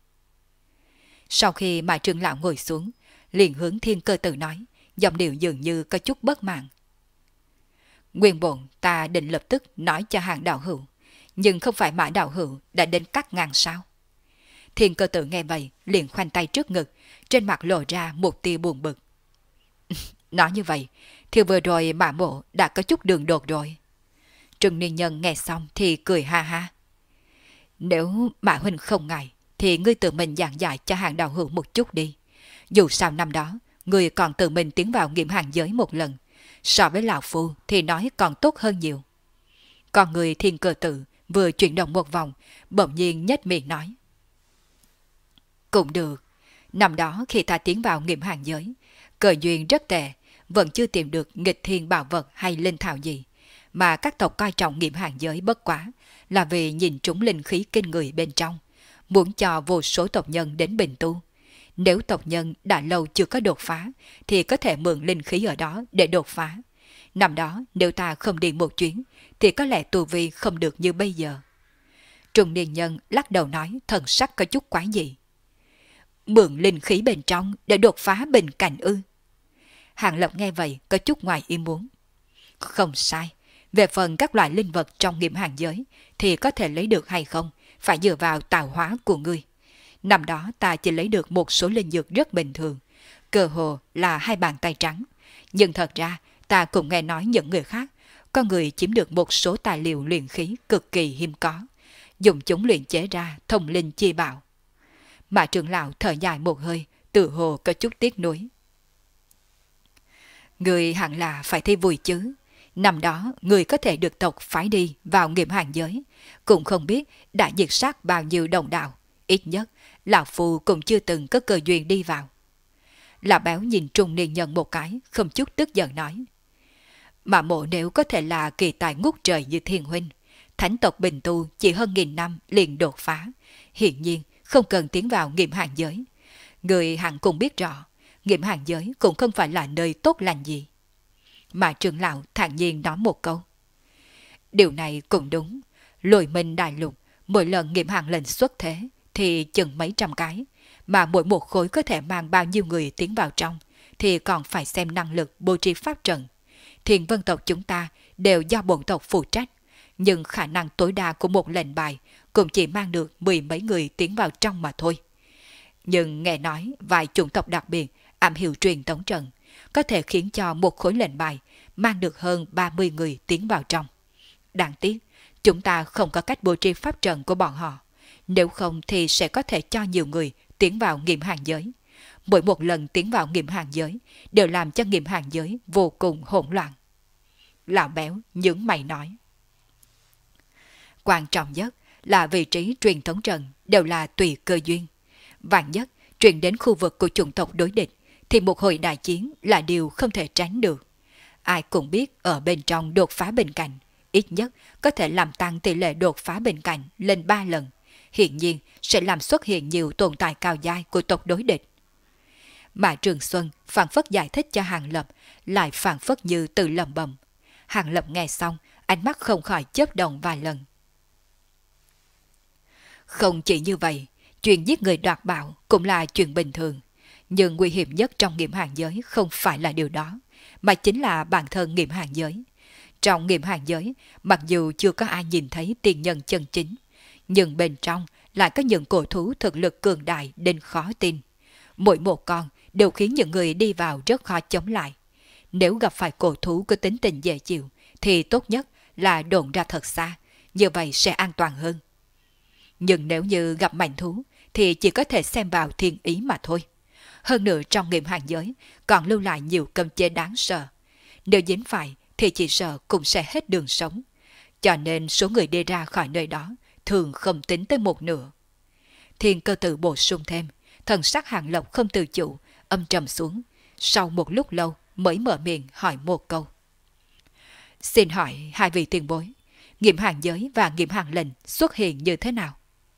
A: Sau khi mà trưởng lão ngồi xuống, liền hướng Thiên Cơ Tử nói, giọng điệu dường như có chút bất mãn. Nguyên bổn ta định lập tức nói cho Hàng đạo hữu, nhưng không phải Mã đạo hữu đã đến cắt ngang sao? Thiên Cơ Tử nghe vậy liền khoanh tay trước ngực, trên mặt lộ ra một tia buồn bực. Nói như vậy thì vừa rồi Mã mộ đã có chút đường đột rồi. Trừng niên nhân nghe xong thì cười ha ha. Nếu Mã huynh không ngại thì ngươi tự mình giảng giải cho Hàng đạo hữu một chút đi. Dù sao năm đó ngươi còn tự mình tiến vào nghiệm hàng giới một lần, so với lão phu thì nói còn tốt hơn nhiều. Còn người Thiên Cơ Tử vừa chuyển động một vòng, bỗng nhiên nhếch miệng nói. Cũng được, năm đó khi ta tiến vào nghiệm hàng giới, cơ duyên rất tệ, vẫn chưa tìm được nghịch thiên bảo vật hay linh thảo gì, mà các tộc coi trọng nghiệm hàng giới bất quá là vì nhìn trúng linh khí kinh người bên trong, muốn cho vô số tộc nhân đến bình tu. Nếu tộc nhân đã lâu chưa có đột phá, thì có thể mượn linh khí ở đó để đột phá. Năm đó nếu ta không đi một chuyến, thì có lẽ tu vi không được như bây giờ. Trung niên nhân lắc đầu nói thần sắc có chút quái dị. Mượn linh khí bên trong để đột phá bình cảnh ư? Hàng Lập nghe vậy có chút ngoài ý muốn. Không sai, về phần các loại linh vật trong nghiệm hàng giới thì có thể lấy được hay không, phải dựa vào tạo hóa của ngươi. Năm đó ta chỉ lấy được một số linh dược rất bình thường, cơ hồ là 2 bàn tay trắng. Nhưng thật ra ta cũng nghe nói những người khác, có người chiếm được một số tài liệu luyện khí cực kỳ hiếm có, dùng chúng luyện chế ra thông linh chi bảo. Mà trưởng lão thở dài một hơi, tự hồ có chút tiếc nuối. Người hẳn là phải thi vui chứ. Năm đó người có thể được tộc phái đi vào nghiệm hàng giới, cũng không biết đã diệt sát bao nhiêu đồng đạo. Ít nhất lão phu cũng chưa từng có cơ duyên đi vào. Lão béo nhìn trung niên nhân một cái, không chút tức giận nói. Mà mộ nếu có thể là kỳ tài ngút trời như Thiên huynh, thánh tộc bình tu chỉ hơn 1000 năm liền đột phá, hiển nhiên không cần tiến vào nghiệm hàng giới. Người hẳn cũng biết rõ, nghiệm hàng giới cũng không phải là nơi tốt lành gì. Mà trưởng lão thản nhiên nói một câu. Điều này cũng đúng, Lôi Minh đại lục mỗi lần nghiệm hàng lần xuất thế thì chừng mấy trăm cái, mà mỗi một khối có thể mang bao nhiêu người tiến vào trong thì còn phải xem năng lực bố trí pháp trận. Thiên vân tộc chúng ta đều do bổn tộc phụ trách, nhưng khả năng tối đa của một lệnh bài cũng chỉ mang được 10 mấy người tiến vào trong mà thôi. Nhưng nghe nói vài chủng tộc đặc biệt am hiểu truyền tống trận, có thể khiến cho một khối lệnh bài mang được hơn 30 người tiến vào trong. Đáng tiếc, chúng ta không có cách bố trí pháp trận của bọn họ, nếu không thì sẽ có thể cho nhiều người tiến vào nghiệm hàng giới. Mỗi một lần tiến vào nghiệm hàng giới đều làm cho nghiệm hàng giới vô cùng hỗn loạn. Lão béo nhướng mày nói. Quan trọng nhất là vị trí truyền tống trận đều là tùy cơ duyên. Vạn nhất truyền đến khu vực của chủng tộc đối địch thì một hồi đại chiến là điều không thể tránh được. Ai cũng biết ở bên trong đột phá bình cảnh, ít nhất có thể làm tăng tỷ lệ đột phá bình cảnh lên 3 lần. Hiện nhiên sẽ làm xuất hiện nhiều tồn tại cao giai của tộc đối địch. Mà Trường Xuân phảng phất giải thích cho Hàng Lập, lại phảng phất như tự lẩm bẩm. Hàng Lập nghe xong, ánh mắt không khỏi chớp động vài lần. Không chỉ như vậy, chuyện giết người đoạt bảo cũng là chuyện bình thường. Nhưng nguy hiểm nhất trong nghiệm hàng giới không phải là điều đó, mà chính là bản thân nghiệm hàng giới. Trong nghiệm hàng giới, mặc dù chưa có ai nhìn thấy tiền nhân chân chính, nhưng bên trong lại có những cổ thú thực lực cường đại đến khó tin. Mỗi một con đều khiến những người đi vào rất khó chống lại. Nếu gặp phải cổ thú có tính tình dễ chịu, thì tốt nhất là độn ra thật xa, như vậy sẽ an toàn hơn. Nhưng nếu như gặp mạnh thú, thì chỉ có thể xem vào thiên ý mà thôi. Hơn nữa trong nghiệm hàng giới còn lưu lại nhiều cấm chế đáng sợ. Nếu dính phải thì chỉ sợ cũng sẽ hết đường sống. Cho nên số người đi ra khỏi nơi đó thường không tính tới một nửa. Thiên Cơ Tử bổ sung thêm, thần sắc Hàng Lập không tự chủ, âm trầm xuống. Sau một lúc lâu mới mở miệng hỏi một câu. Xin hỏi hai vị tiền bối, nghiệm hàng giới và nghiệm hàng lệnh xuất hiện như thế nào?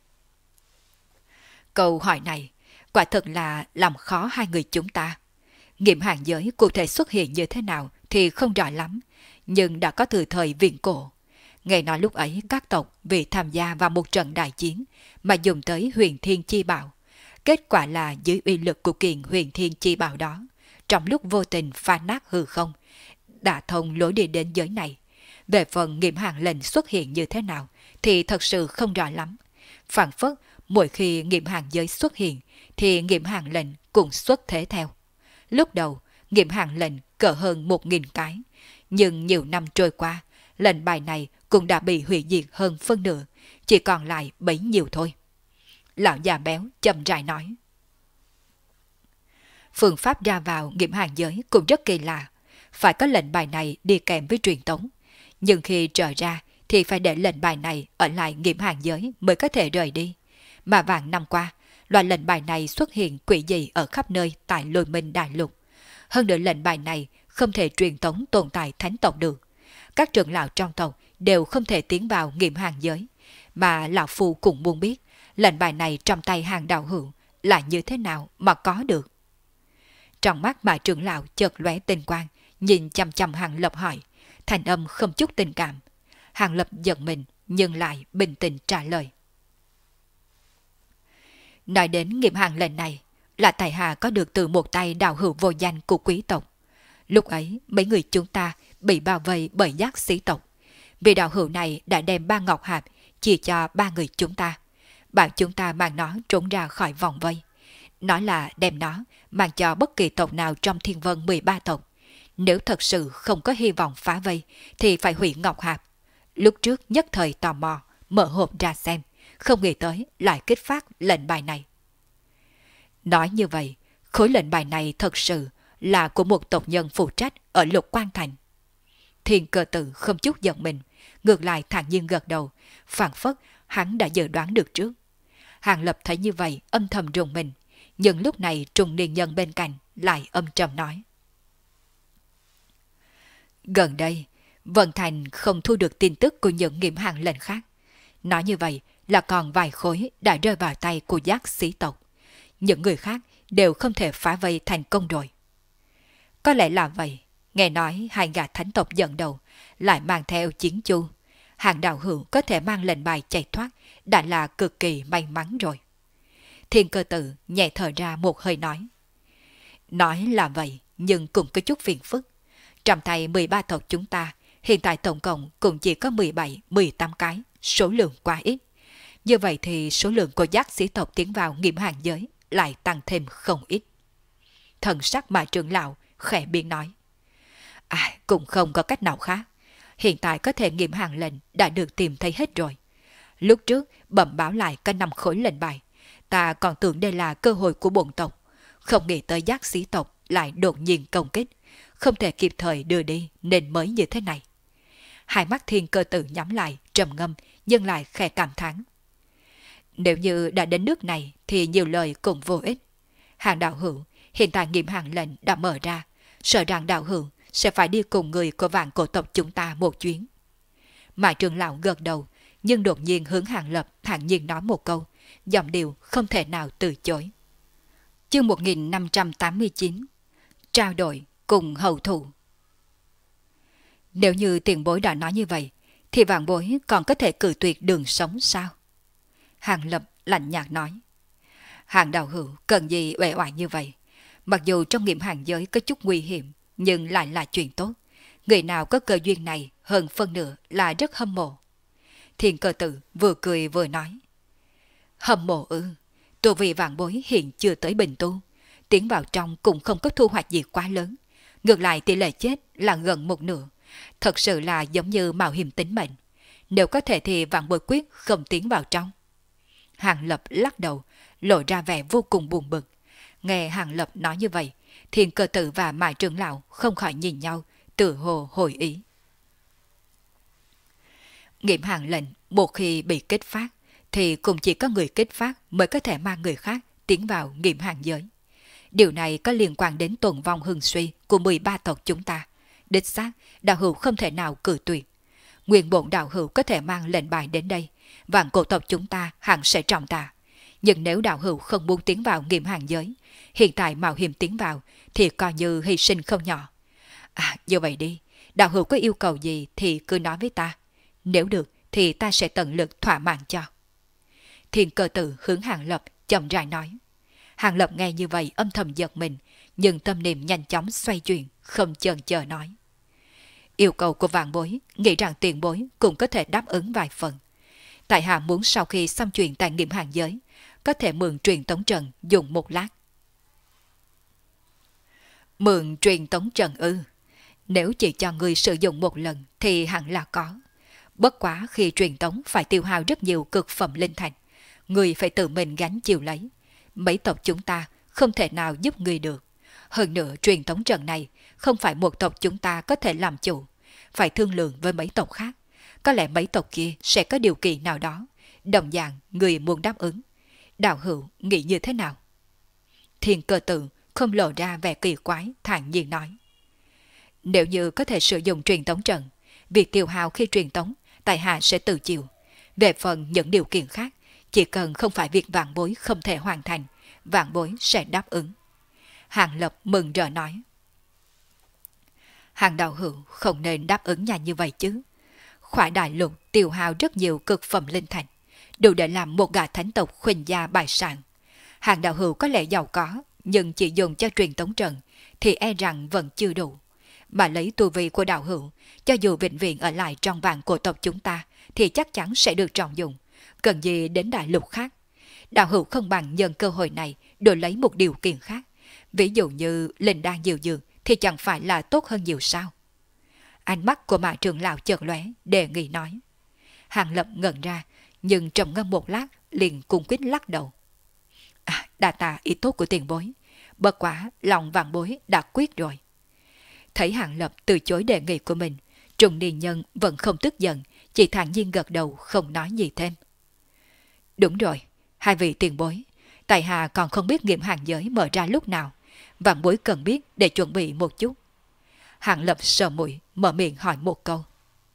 A: Câu hỏi này quả thật là làm khó hai người chúng ta. Nghiệm hàng giới cụ thể xuất hiện như thế nào thì không rõ lắm, nhưng đã có từ thời viễn cổ. Nghe nói lúc ấy các tộc vì tham gia vào một trận đại chiến mà dùng tới huyền thiên chi bảo. Kết quả là dưới uy lực của kiện huyền thiên chi bảo đó, trong lúc vô tình phá nát hư không, đã thông lối đi đến giới này. Về phần nghiệm hàng lệnh xuất hiện như thế nào thì thật sự không rõ lắm. Phản phất mỗi khi nghiệm hàng giới xuất hiện thì nghiệm hàng lệnh cũng xuất thế theo. Lúc đầu nghiệm hàng lệnh cỡ hơn 1.000 cái, nhưng nhiều năm trôi qua, lệnh bài này cũng đã bị hủy diệt hơn phân nửa, chỉ còn lại bấy nhiêu thôi. Lão già béo chậm rãi nói. Phương pháp ra vào nghiệm hàng giới cũng rất kỳ lạ. Phải có lệnh bài này đi kèm với truyền tống. Nhưng khi trở ra thì phải để lệnh bài này ở lại nghiệm hàng giới mới có thể rời đi. Mà vạn năm qua, loại lệnh bài này xuất hiện quỷ dị ở khắp nơi tại Lôi Minh Đại Lục. Hơn nữa lệnh bài này không thể truyền tống tồn tại thánh tộc được. Các trưởng lão trong tộc đều không thể tiến vào nghiệm hàng giới. Mà lão phu cũng muốn biết lệnh bài này trong tay hàng đạo hữu là như thế nào mà có được. Trong mắt bà trưởng lão chợt lóe tinh quang, nhìn chăm chăm Hàng Lập hỏi, thành âm không chút tình cảm. Hàng Lập giận mình nhưng lại bình tĩnh trả lời. Nói đến nghiệm hàng lệnh này là tại hạ có được từ một tay đạo hữu vô danh của quý tộc. Lúc ấy mấy người chúng ta bị bao vây bởi giác sĩ tộc. Vì đạo hữu này đã đem 3 ngọc hạp chia cho 3 người chúng ta, bảo chúng ta mang nó trốn ra khỏi vòng vây. Nói là đem nó mang cho bất kỳ tộc nào trong Thiên Vân 13 tộc. Nếu thật sự không có hy vọng phá vây thì phải hủy ngọc hạp. Lúc trước nhất thời tò mò mở hộp ra xem, không nghĩ tới lại kích phát lệnh bài này. Nói như vậy, khối lệnh bài này thật sự là của một tộc nhân phụ trách ở Lục Quan Thành. Thiên Cơ Tử không chút giận mình, ngược lại thản nhiên gật đầu, phảng phất hắn đã dự đoán được trước. Hàng Lập thấy như vậy âm thầm rùng mình, nhưng lúc này Trung Niên Nhân bên cạnh lại âm trầm nói. Gần đây, Vân Thành không thu được tin tức của những nghiệm hàng lệnh khác. Nói như vậy là còn vài khối đã rơi vào tay của giác sĩ tộc. Những người khác đều không thể phá vây thành công rồi. Có lẽ là vậy, nghe nói hai gã thánh tộc dẫn đầu lại mang theo chiến chu. Hàng đạo hữu có thể mang lệnh bài chạy thoát đã là cực kỳ may mắn rồi. Thiên Cơ Tử nhẹ thở ra một hơi nói. Nói là vậy nhưng cũng có chút phiền phức. Trong tay 13 tộc chúng ta hiện tại tổng cộng cũng chỉ có 17-18 cái, số lượng quá ít. Như vậy thì số lượng của giác sĩ tộc tiến vào nghiệm hàng giới lại tăng thêm không ít. Thần sắc mà trưởng lão khẽ biến nói. Cũng không có cách nào khác. Hiện tại có thể nghiệm hàng lệnh đã được tìm thấy hết rồi. Lúc trước bẩm báo lại có 5 khối lệnh bài. Ta còn tưởng đây là cơ hội của bổn tộc. Không nghĩ tới giác sĩ tộc lại đột nhiên công kích. Không thể kịp thời đưa đi nên mới như thế này. Hai mắt Thiên Cơ Tử nhắm lại, trầm ngâm, nhưng lại khẽ cảm thán. Nếu như đã đến nước này thì nhiều lời cũng vô ích. Hàng đạo hữu, hiện tại nghiệm hàng lệnh đã mở ra. Sợ rằng đạo hữu sẽ phải đi cùng người của vạn cổ tộc chúng ta một chuyến. Mại trưởng lão gật đầu, nhưng đột nhiên hướng Hàng Lập thản nhiên nói một câu, giọng điệu không thể nào từ chối. Chương 1589. Trao đổi cùng hậu thủ. Nếu như tiền bối đã nói như vậy, thì vạn bối còn có thể cự tuyệt đường sống sao? Hàng Lập lạnh nhạt nói. Hàng đạo hữu cần gì uể oải như vậy? Mặc dù trong nghiệm hàng giới có chút nguy hiểm, nhưng lại là chuyện tốt. Người nào có cơ duyên này hơn phân nửa là rất hâm mộ. Thiên Cơ Tử vừa cười vừa nói. Hâm mộ ư? Tu vi vạn bối hiện chưa tới bình tu, tiến vào trong cũng không có thu hoạch gì quá lớn. Ngược lại tỷ lệ chết là gần một nửa. Thật sự là giống như mạo hiểm tính mệnh. Nếu có thể thì vạn bối quyết không tiến vào trong. Hàng Lập lắc đầu, lộ ra vẻ vô cùng buồn bực. Nghe Hàng Lập nói như vậy, Thiên Cơ Tử và Mại Trưởng Lão không khỏi nhìn nhau, tự hồ hồi ý. Nghiệm hàng lệnh một khi bị kích phát, thì cũng chỉ có người kích phát mới có thể mang người khác tiến vào nghiệm hàng giới. Điều này có liên quan đến tồn vong hưng suy của 13 tộc chúng ta. Đích xác, đạo hữu không thể nào cử tuyệt. Nguyên bổn đạo hữu có thể mang lệnh bài đến đây, vạn cổ tộc chúng ta hẳn sẽ trọng tạ. Nhưng nếu đạo hữu không muốn tiến vào nghiệm hàng giới, hiện tại mạo hiểm tiến vào thì coi như hy sinh không nhỏ. Như vậy đi, đạo hữu có yêu cầu gì thì cứ nói với ta. Nếu được thì ta sẽ tận lực thỏa mãn cho. Thiên Cơ Tử hướng Hàng Lập chậm rãi nói. Hàng Lập nghe như vậy âm thầm giật mình, nhưng tâm niệm nhanh chóng xoay chuyển, không chần chờ nói. Yêu cầu của vạn bối, nghĩ rằng tiền bối cũng có thể đáp ứng vài phần. Tại hạ muốn sau khi xong chuyện tại nghiệm hàng giới, có thể mượn truyền tống trận dùng một lát. Mượn truyền tống trận ư? Nếu chỉ cho người sử dụng một lần thì hẳn là có. Bất quá khi truyền tống phải tiêu hao rất nhiều cực phẩm linh thạch, người phải tự mình gánh chịu lấy. Mấy tộc chúng ta không thể nào giúp người được. Hơn nữa truyền tống trận này không phải một tộc chúng ta có thể làm chủ, phải thương lượng với mấy tộc khác. Có lẽ mấy tộc kia sẽ có điều kiện nào đó, đồng dạng người muốn đáp ứng. Đạo hữu nghĩ như thế nào? Thiên Cơ Tử không lộ ra vẻ kỳ quái, thản nhiên nói. Nếu như có thể sử dụng truyền tống trận, việc tiêu hao khi truyền tống, tại hạ sẽ tự chịu. Về phần những điều kiện khác, chỉ cần không phải việc vạn bối không thể hoàn thành, vạn bối sẽ đáp ứng. Hàng Lập mừng rỡ nói. Hàng đạo hữu không nên đáp ứng nhanh như vậy chứ. Khoải đại lục tiêu hao rất nhiều cực phẩm linh thạch, đủ để làm một gã thánh tộc khuynh gia bại sản. Hàng đạo hữu có lẽ giàu có, nhưng chỉ dùng cho truyền tống trận thì e rằng vẫn chưa đủ. Mà lấy tu vi của đạo hữu, cho dù vĩnh viễn ở lại trong vạn cổ tộc chúng ta thì chắc chắn sẽ được trọng dụng. Cần gì đến đại lục khác? Đạo hữu không bằng nhân cơ hội này đổi lấy một điều kiện khác. Ví dụ như linh đan diệu dược thì chẳng phải là tốt hơn nhiều sao? Ánh mắt của Mã trưởng lão chợt lóe, đề nghị nói. Hàng Lập ngẩn ra, nhưng trầm ngâm một lát liền cung quyết lắc đầu. Đa tạ ý tốt của tiền bối, bất quá lòng vạn bối đã quyết rồi. Thấy Hàng Lập từ chối đề nghị của mình, Trùng Niên Nhân vẫn không tức giận, chỉ thản nhiên gật đầu không nói gì thêm. Đúng rồi, hai vị tiền bối, tại hạ còn không biết nghiệm hàng giới mở ra lúc nào, vạn bối cần biết để chuẩn bị một chút. Hàng Lập sờ mũi, mở miệng hỏi một câu.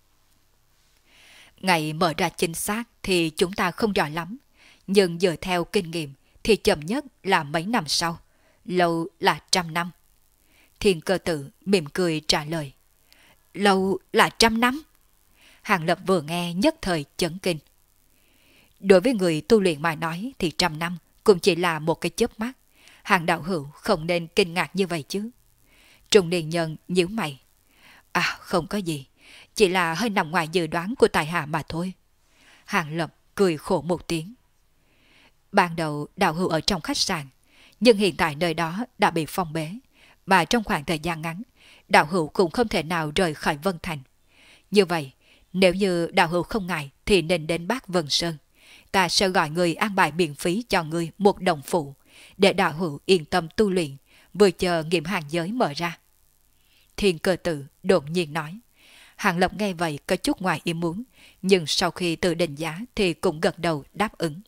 A: Ngày mở ra chính xác thì chúng ta không rõ lắm, nhưng dựa theo kinh nghiệm thì chậm nhất là mấy năm sau, lâu là 100 năm. Thiên Cơ Tử mỉm cười trả lời. Lâu là 100 năm? Hàng Lập vừa nghe nhất thời chấn kinh. Đối với người tu luyện mà nói thì 100 năm cũng chỉ là một cái chớp mắt. Hàng đạo hữu không nên kinh ngạc như vậy chứ. Trung niên nhân nhíu mày. Không có gì, chỉ là hơi nằm ngoài dự đoán của tài hạ mà thôi. Hàng Lập cười khổ một tiếng. Ban đầu đạo hữu ở trong khách sạn, nhưng hiện tại nơi đó đã bị phong bế, mà trong khoảng thời gian ngắn, đạo hữu cũng không thể nào rời khỏi Vân Thành. Như vậy, nếu như đạo hữu không ngại thì nên đến Bác Vân Sơn. Ta sẽ gọi người an bài miễn phí cho người một đồng phụ, để đạo hữu yên tâm tu luyện, vừa chờ nghiệm hàng giới mở ra. Thiên Cơ Tử đột nhiên nói. Hàng Lập nghe vậy có chút ngoài ý muốn, nhưng sau khi tự định giá thì cũng gật đầu đáp ứng.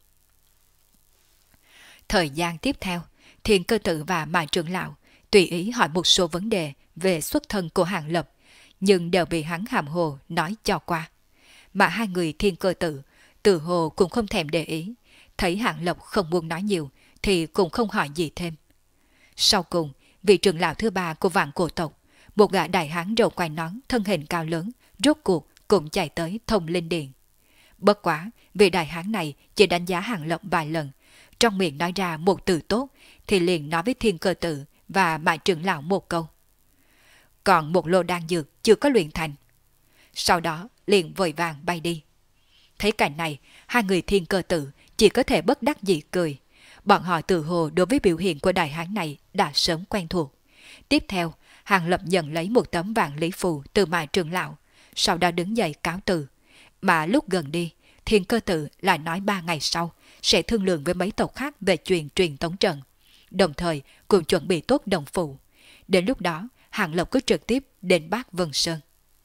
A: Thời gian tiếp theo, Thiên Cơ Tử và Mã trưởng lão tùy ý hỏi một số vấn đề về xuất thân của Hàng Lập, nhưng đều bị hắn hàm hồ nói cho qua. Mà hai người Thiên Cơ Tử tự hồ cũng không thèm để ý, thấy Hàng Lập không muốn nói nhiều thì cũng không hỏi gì thêm. Sau cùng, vị trưởng lão thứ ba của vạn cổ tộc, một gã đại hán râu quai nón thân hình cao lớn, rốt cuộc cũng chạy tới Thông Linh Điện. Bất quá, vị đại hán này chỉ đánh giá Hàng Lập vài lần, trong miệng nói ra một từ tốt thì liền nói với Thiên Cơ Tử và Mã trưởng lão một câu. Còn một lô đan dược chưa có luyện thành. Sau đó liền vội vàng bay đi. Thấy cảnh này, hai người Thiên Cơ Tử chỉ có thể bất đắc dĩ cười. Bọn họ tự hồ đối với biểu hiện của đại hán này đã sớm quen thuộc. Tiếp theo, Hàng Lập nhận lấy một tấm vàng lý phù từ Mại trưởng lão, sau đó đứng dậy cáo từ. Mà lúc gần đi, Thiên Cơ Tự lại nói 3 ngày sau sẽ thương lượng với mấy tộc khác về chuyện truyền tống trận, đồng thời cũng chuẩn bị tốt đồng phụ. Đến lúc đó, Hàng Lập cứ trực tiếp đến Bác Vân Sơn.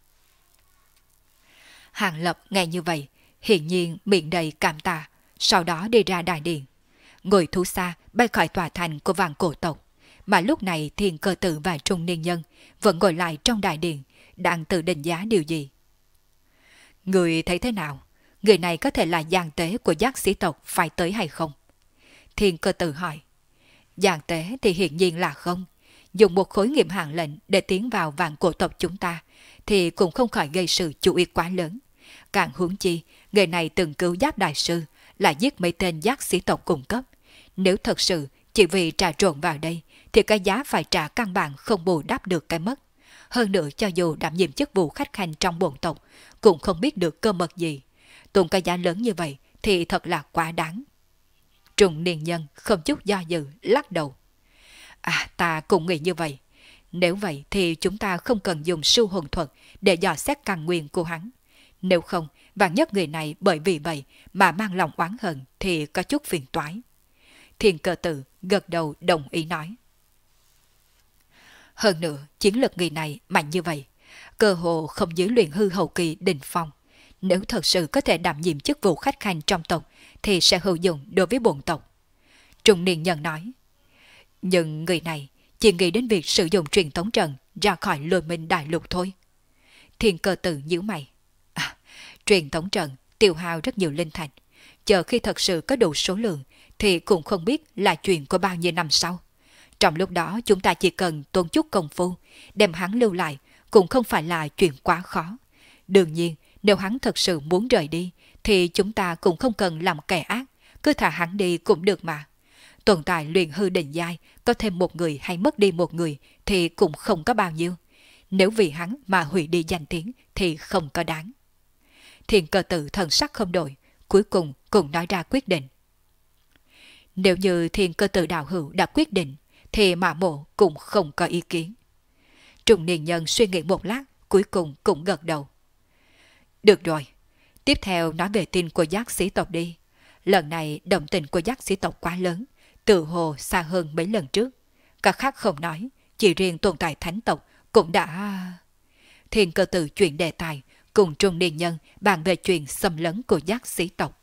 A: Hàng Lập nghe như vậy, hiển nhiên miệng đầy cảm tạ, sau đó đi ra đại điện. Ngồi thú xa bay khỏi tòa thành của vạn cổ tộc, mà lúc này Thiên Cơ Tự và Trung Niên Nhân vẫn ngồi lại trong đại điện, đang tự định giá điều gì. Người thấy thế nào? Người này có thể là giang tế của giác sĩ tộc phải tới hay không? Thiên Cơ Tự hỏi. Giang tế thì hiển nhiên là không. Dùng một khối nghiệm hạn lệnh để tiến vào vạn cổ tộc chúng ta thì cũng không khỏi gây sự chú ý quá lớn. Càng huống chi, người này từng cứu Giác đại sư, là giết mấy tên giác sĩ tộc cung cấp. Nếu thật sự chỉ vì trà trộn vào đây thì cái giá phải trả căn bản không bù đắp được cái mất. Hơn nữa, cho dù đảm nhiệm chức vụ khách khanh trong bổn tộc cũng không biết được cơ mật gì. Tùng cái giá lớn như vậy thì thật là quá đáng. Trung Niên Nhân không chút do dự lắc đầu. Ta cũng nghĩ như vậy. Nếu vậy thì chúng ta không cần dùng siêu hồn thuật để dò xét căn nguyên của hắn. Nếu không, vạn nhất người này bởi vì vậy mà mang lòng oán hận thì có chút phiền toái. Thiên Cơ Tự gật đầu đồng ý nói. Hơn nữa, chiến lực người này mạnh như vậy, cơ hồ không dưới luyện hư hậu kỳ đỉnh phong. Nếu thật sự có thể đảm nhiệm chức vụ khách khanh trong tộc thì sẽ hữu dụng đối với bổn tộc. Trung Niên Nhân nói. Nhưng người này chỉ nghĩ đến việc sử dụng truyền tống trận ra khỏi Lôi Minh đại lục thôi. Thiên Cơ Tự nhíu mày. Truyền tống trận tiêu hao rất nhiều linh thạch. Chờ khi thật sự có đủ số lượng thì cũng không biết là chuyện của bao nhiêu năm sau. Trong lúc đó chúng ta chỉ cần tốn chút công phu đem hắn lưu lại cũng không phải là chuyện quá khó. Đương nhiên, nếu hắn thật sự muốn rời đi thì chúng ta cũng không cần làm kẻ ác, cứ thả hắn đi cũng được mà. Tồn tại luyện hư đỉnh giai, có thêm một người hay mất đi một người thì cũng không có bao nhiêu. Nếu vì hắn mà hủy đi danh tiếng thì không có đáng. Thiên Cơ Tự thần sắc không đổi, cuối cùng cũng nói ra quyết định. Nếu như Thiên Cơ Tự đạo hữu đã quyết định thì Mã Mộ cũng không có ý kiến. Trung Niên Nhân suy nghĩ một lát, cuối cùng cũng gật đầu. Được rồi, tiếp theo nói về tin của giác sĩ tộc đi. Lần này động tình của giác sĩ tộc quá lớn, tự hồ xa hơn mấy lần trước. Các khác không nói, chỉ riêng tồn tại thánh tộc cũng đã... Thiên Cơ Tự chuyển đề tài, cùng Trung Niên Nhân bàn về chuyện xâm lấn của giác sĩ tộc.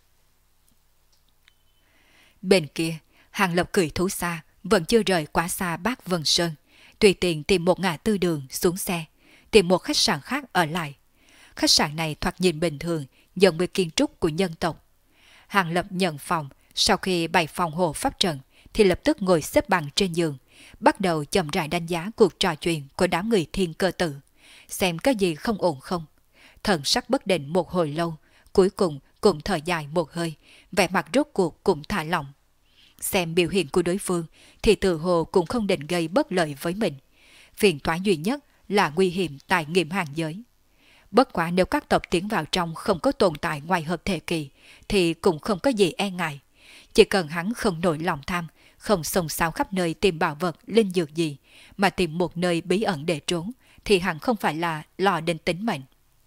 A: Bên kia, Hàng Lập cưỡi thú xa, vẫn chưa rời quá xa Bác Vân Sơn, tùy tiện tìm một ngã tư đường xuống xe, tìm một khách sạn khác ở lại. Khách sạn này thoạt nhìn bình thường, giống với kiến trúc của nhân tộc. Hàng Lập nhận phòng, sau khi bày phòng hộ pháp trận, thì lập tức ngồi xếp bằng trên giường, bắt đầu chậm rãi đánh giá cuộc trò chuyện của đám người Thiên Cơ Tự, xem có gì không ổn không. Thần sắc bất định một hồi lâu, cuối cùng cũng thở dài một hơi, vẻ mặt rốt cuộc cũng thả lỏng. Xem biểu hiện của đối phương thì tự hồ cũng không định gây bất lợi với mình. Phiền toái duy nhất là nguy hiểm tại nghiệm hàng giới. Bất quá nếu các tộc tiến vào trong không có tồn tại ngoài hợp thể kỳ thì cũng không có gì e ngại. Chỉ cần hắn không nổi lòng tham, không xông xáo khắp nơi tìm bảo vật, linh dược gì, mà tìm một nơi bí ẩn để trốn, thì hắn không phải là lo đến tính mệnh.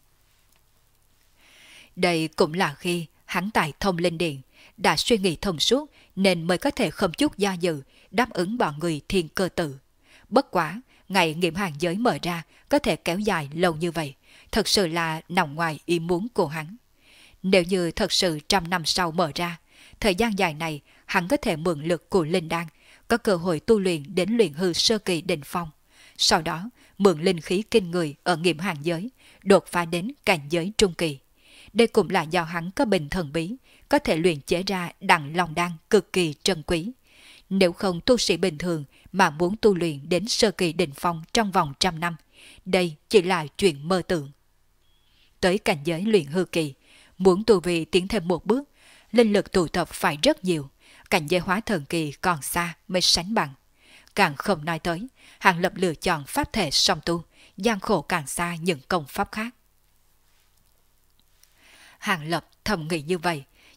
A: Đây cũng là khi hắn tại Thông Linh Điện đã suy nghĩ thông suốt nên mới có thể không chút do dự đáp ứng bọn người Thiên Cơ Tự. Bất quá, ngày nghiệm hàng giới mở ra có thể kéo dài lâu như vậy, thật sự là nằm ngoài ý muốn của hắn. Nếu như thật sự 100 năm sau mở ra, thời gian dài này hắn có thể mượn lực của linh đan, có cơ hội tu luyện đến luyện hư sơ kỳ đỉnh phong. Sau đó, mượn linh khí kinh người ở nghiệm hàng giới, đột phá đến cảnh giới trung kỳ. Đây cũng là do hắn có bình thần bí, có thể luyện chế ra đặng long đan cực kỳ trân quý. Nếu không tu sĩ bình thường mà muốn tu luyện đến sơ kỳ đỉnh phong trong vòng 100 năm, đây chỉ là chuyện mơ tưởng. Tới cảnh giới luyện hư kỳ, muốn tu vi tiến thêm một bước, linh lực tụ tập phải rất nhiều, cảnh giới hóa thần kỳ còn xa mới sánh bằng. Càng không nói tới, Hàng Lập lựa chọn pháp thể song tu, gian khổ càng xa những công pháp khác. Hàng Lập thầm nghĩ như vậy,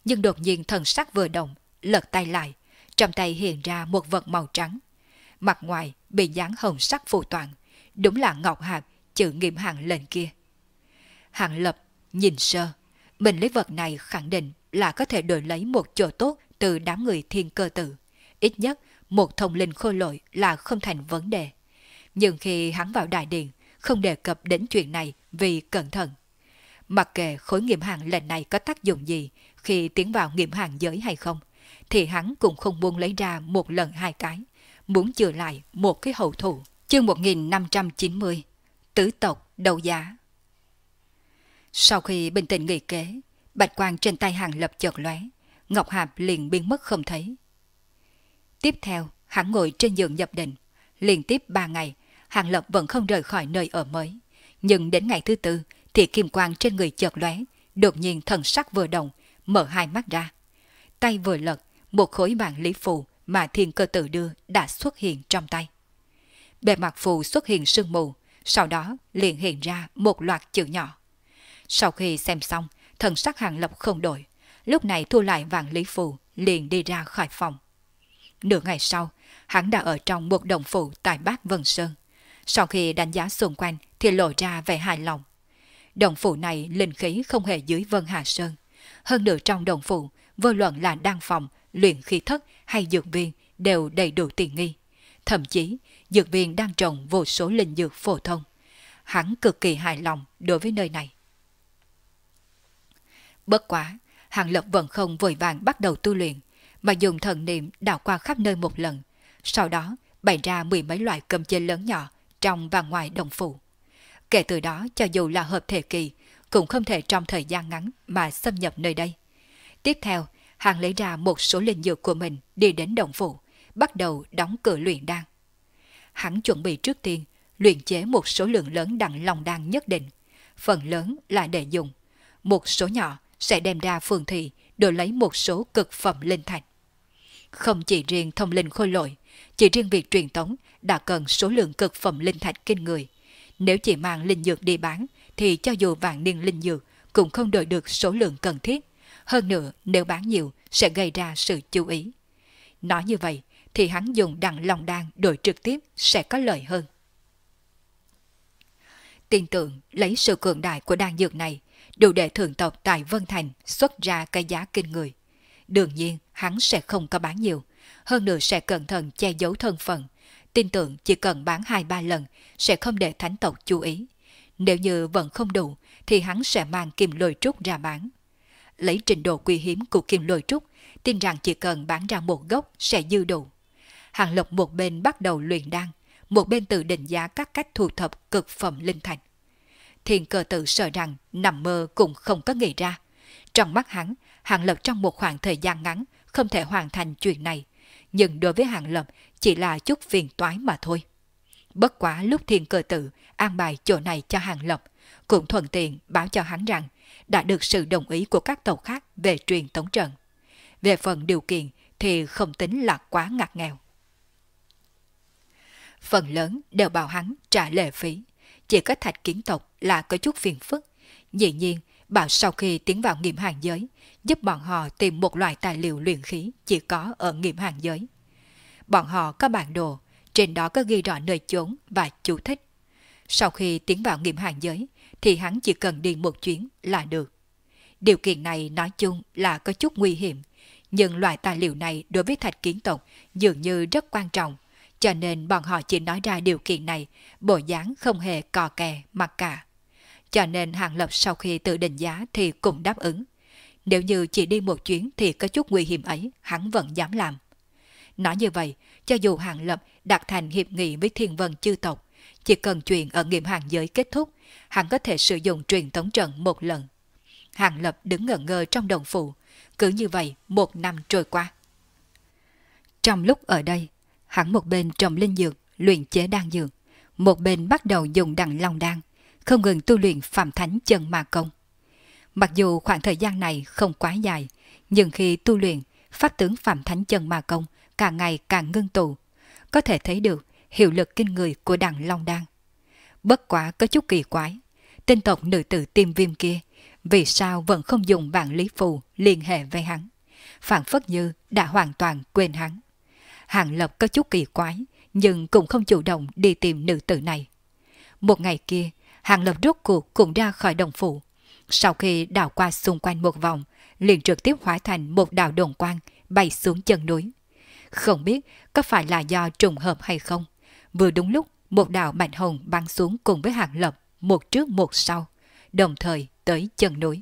A: nhưng đột nhiên thần sắc vừa động, lật tay lại, trong tay hiện ra một vật màu trắng. Mặt ngoài bị dán hồng sắc phù toàn, đúng là ngọc hạp chữ Nghiệm Hàng lên kia. Hàng Lập nhìn sơ, mình lấy vật này khẳng định là có thể đổi lấy một chỗ tốt từ đám người Thiên Cơ Tử. Ít nhất một thông linh khôi lỗi là không thành vấn đề. Nhưng khi hắn vào đại điện, không đề cập đến chuyện này vì cẩn thận. Mặc kệ khối Nghiệm Hàng lần này có tác dụng gì khi tiến vào Nghiệm Hàng giới hay không, thì hắn cũng không muốn lấy ra một lần hai cái, muốn chừa lại một cái hậu thủ. Chương 1590, Tứ tộc đấu giá. Sau khi bình tĩnh nghĩ kế, bạch quang trên tay Hàng Lập chợt lóe, ngọc hạp liền biến mất không thấy. Tiếp theo, hắn ngồi trên giường nhập định. Liên tiếp 3 ngày, Hàng Lập vẫn không rời khỏi nơi ở mới. Nhưng đến ngày thứ tư, thì kim quang trên người chợt lóe, đột nhiên thần sắc vừa động, mở hai mắt ra. Tay vừa lật, một khối vàng lý phù mà Thiên Cơ Tử đưa đã xuất hiện trong tay. Bề mặt phù xuất hiện sương mù, sau đó liền hiện ra một loạt chữ nhỏ. Sau khi xem xong, thần sắc Hàng Lập không đổi, lúc này thu lại vàng lý phù, liền đi ra khỏi phòng. Nửa ngày sau, hắn đã ở trong một đồng phủ tại Bát Vân Sơn. Sau khi đánh giá xung quanh thì lộ ra vẻ hài lòng. Đồng phủ này linh khí không hề dưới Vân Hà Sơn. Hơn nữa trong đồng phủ, vô luận là đan phòng, luyện khí thất hay dược viên đều đầy đủ tiện nghi. Thậm chí, dược viên đang trồng vô số linh dược phổ thông. Hắn cực kỳ hài lòng đối với nơi này. Bất quá, Hàng Lập vẫn không vội vàng bắt đầu tu luyện, mà dùng thần niệm đảo qua khắp nơi một lần, sau đó bày ra 10 mấy loại cấm chế lớn nhỏ trong và ngoài đồng phủ. Kể từ đó, cho dù là hợp thể kỳ, cũng không thể trong thời gian ngắn mà xâm nhập nơi đây. Tiếp theo, hắn lấy ra một số linh dược của mình đi đến đồng phủ, bắt đầu đóng cửa luyện đan. Hắn chuẩn bị trước tiên luyện chế một số lượng lớn đằng long đan nhất định, phần lớn là để dùng, một số nhỏ sẽ đem ra phường thị đổi lấy một số cực phẩm linh thạch. Không chỉ riêng thông linh khôi lỗi, chỉ riêng việc truyền tống đã cần số lượng cực phẩm linh thạch kinh người. Nếu chỉ mang linh dược đi bán thì cho dù vạn niên linh dược cũng không đổi được số lượng cần thiết. Hơn nữa, nếu bán nhiều sẽ gây ra sự chú ý. Nói như vậy thì hắn dùng đằng long đan đổi trực tiếp sẽ có lợi hơn. Tin tưởng lấy sự cường đại của đan dược này, đủ để thượng tộc tại Vân Thành xuất ra cái giá kinh người. Đương nhiên hắn sẽ không có bán nhiều, hơn nữa sẽ cẩn thận che giấu thân phận. Tin tưởng chỉ cần bán 2-3 lần sẽ không để thánh tộc chú ý. Nếu như vẫn không đủ thì hắn sẽ mang kim lôi trúc ra bán. Lấy trình độ quý hiếm của kim lôi trúc, tin rằng chỉ cần bán ra một gốc sẽ dư đủ. Hàng Lập một bên bắt đầu luyện đan, một bên tự định giá các cách thu thập cực phẩm linh thạch. Thiên Cơ Tử sợ rằng nằm mơ cũng không có nghĩ ra. Trong mắt hắn, Hàng Lập trong một khoảng thời gian ngắn không thể hoàn thành chuyện này, nhưng đối với Hàng Lập chỉ là chút phiền toái mà thôi. Bất quá lúc Thiên Cơ Tử an bài chỗ này cho Hàng Lập, cũng thuận tiện báo cho hắn rằng đã được sự đồng ý của các tộc khác về truyền tống trận. Về phần điều kiện thì không tính là quá ngặt nghèo. Phần lớn đều bảo hắn trả lệ phí, chỉ có Thạch Kiến tộc là có chút phiền phức. Dĩ nhiên, bảo sau khi tiến vào Nghiệm Hàng giới, giúp bọn họ tìm một loại tài liệu luyện khí chỉ có ở Nghiệm Hàng giới. Bọn họ có bản đồ, trên đó có ghi rõ nơi chốn và chú thích. Sau khi tiến vào Nghiệm Hàng giới, thì hắn chỉ cần đi một chuyến là được. Điều kiện này nói chung là có chút nguy hiểm, nhưng loại tài liệu này đối với Thạch Kiến tộc dường như rất quan trọng, cho nên bọn họ chỉ nói ra điều kiện này, bộ dáng không hề cò kè mặc cả. Cho nên Hàng Lập sau khi tự định giá thì cũng đáp ứng. Nếu như chỉ đi một chuyến thì có chút nguy hiểm ấy, hắn vẫn dám làm. Nói như vậy, cho dù Hàng Lập đạt thành hiệp nghị với Thiên Vân chư tộc, chỉ cần chuyện ở Nghiệm Hàng giới kết thúc, hắn có thể sử dụng truyền tống trận một lần. Hàng Lập đứng ngẩn ngơ trong đồng phủ, cứ như vậy 1 năm trôi qua. Trong lúc ở đây, hắn một bên trồng linh dược, luyện chế đan dược, một bên bắt đầu dùng đằng long đan, không ngừng tu luyện Phạm Thánh Chân Ma Công. Mặc dù khoảng thời gian này không quá dài, nhưng khi tu luyện, pháp tướng Phạm Thánh Chân Ma Công càng ngày càng ngưng tụ, có thể thấy được hiệu lực kinh người của đằng long đan. Bất quá có chút kỳ quái, tinh tộc nữ tử Tiêm Viêm kia, vì sao vẫn không dùng vạn lý phù liên hệ với hắn, phảng phất như đã hoàn toàn quên hắn. Hàng Lập có chút kỳ quái, nhưng cũng không chủ động đi tìm nữ tử này. Một ngày kia, Hàng Lập rốt cuộc cũng ra khỏi đồng phủ. Sau khi đảo qua xung quanh một vòng, liền trực tiếp hóa thành một đạo đồn quang bay xuống chân núi. Không biết có phải là do trùng hợp hay không, vừa đúng lúc một đạo bạch hồng bắn xuống cùng với Hàng Lập, một trước một sau, đồng thời tới chân núi.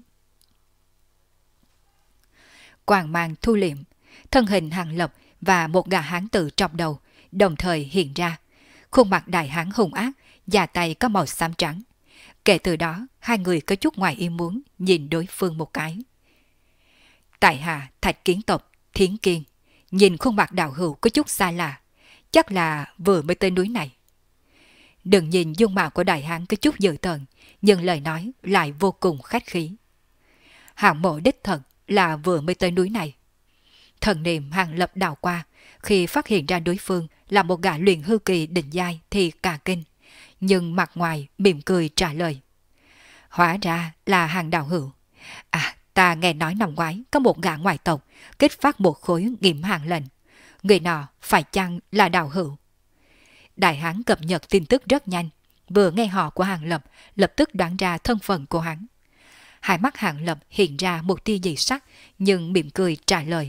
A: Quang mang thu liệm, thân hình Hàng Lập và một gã hán tử trong đầu đồng thời hiện ra. Khuôn mặt đại hán hung ác, da tay có màu xám trắng. Kể từ đó, hai người có chút ngoài ý muốn nhìn đối phương một cái. Tại hạ Thạch Kiến tộc Thiến Kiên, nhìn khuôn mặt đạo hữu có chút xa lạ, chắc là vừa mới tới núi này. Đừng nhìn dung mạo của đại hán có chút dữ tợn, nhưng lời nói lại vô cùng khách khí. Hạng mộ đích thật là vừa mới tới núi này. Thần niệm Hàng Lập đảo qua, khi phát hiện ra đối phương là một gã luyện hư kỳ đỉnh giai thì cả kinh, nhưng mặt ngoài mỉm cười trả lời. Hóa ra là Hàng đạo hữu. À, ta nghe nói năm ngoái có một gã ngoại tộc kích phát một khối nghiệm hàng lệnh. Người nọ phải chăng là đạo hữu? Đại hán cập nhật tin tức rất nhanh, vừa nghe họ của Hàng Lập, lập tức đoán ra thân phận của hắn. Hai mắt Hàng Lập hiện ra một tia dị sắc, nhưng mỉm cười trả lời.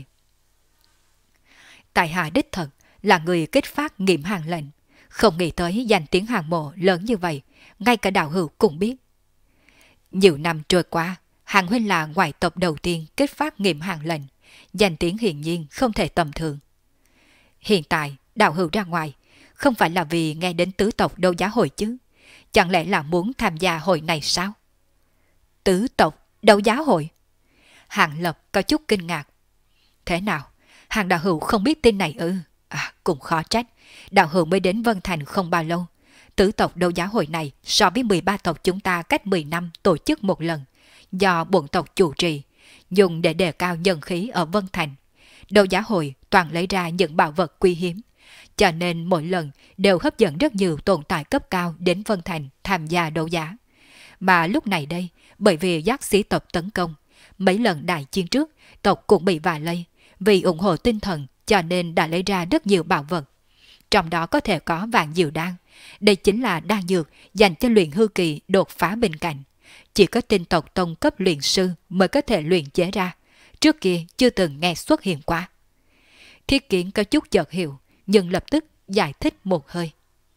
A: Tại hạ đích thật là người kích phát nghiệm hàng lệnh, không nghĩ tới danh tiếng Hàng mộ lớn như vậy, ngay cả đạo hữu cũng biết. Nhiều năm trôi qua, Hàng huynh là ngoại tộc đầu tiên kích phát nghiệm hàng lệnh, danh tiếng hiển nhiên không thể tầm thường. Hiện tại, đạo hữu ra ngoài, không phải là vì nghe đến tứ tộc đấu giá hội chứ? Chẳng lẽ là muốn tham gia hội này sao? Tứ tộc đấu giá hội? Hàng Lập có chút kinh ngạc. Thế nào? Hàng đạo hữu không biết tin này ư? À, cũng khó trách. Đạo hữu mới đến Vân Thành không bao lâu. Tứ tộc đấu giá hội này so với 13 tộc chúng ta cách 10 năm tổ chức một lần, do bổn tộc chủ trì, dùng để đề cao nhân khí ở Vân Thành. Đấu giá hội toàn lấy ra những bảo vật quý hiếm, cho nên mỗi lần đều hấp dẫn rất nhiều tồn tại cấp cao đến Vân Thành tham gia đấu giá. Mà lúc này đây, bởi vì giác sĩ tộc tấn công, mấy lần đại chiến trước, tộc cũng bị vạ lây, vì ủng hộ tinh thần cho nên đã lấy ra rất nhiều bảo vật. Trong đó có thể có vạn diệu đan. Đây chính là đan dược dành cho luyện hư kỳ đột phá bên cạnh. Chỉ có tinh tộc tông cấp luyện sư mới có thể luyện chế ra. Trước kia chưa từng nghe xuất hiện qua. Thiết Kiến có chút chợt hiểu, nhưng lập tức giải thích một hơi.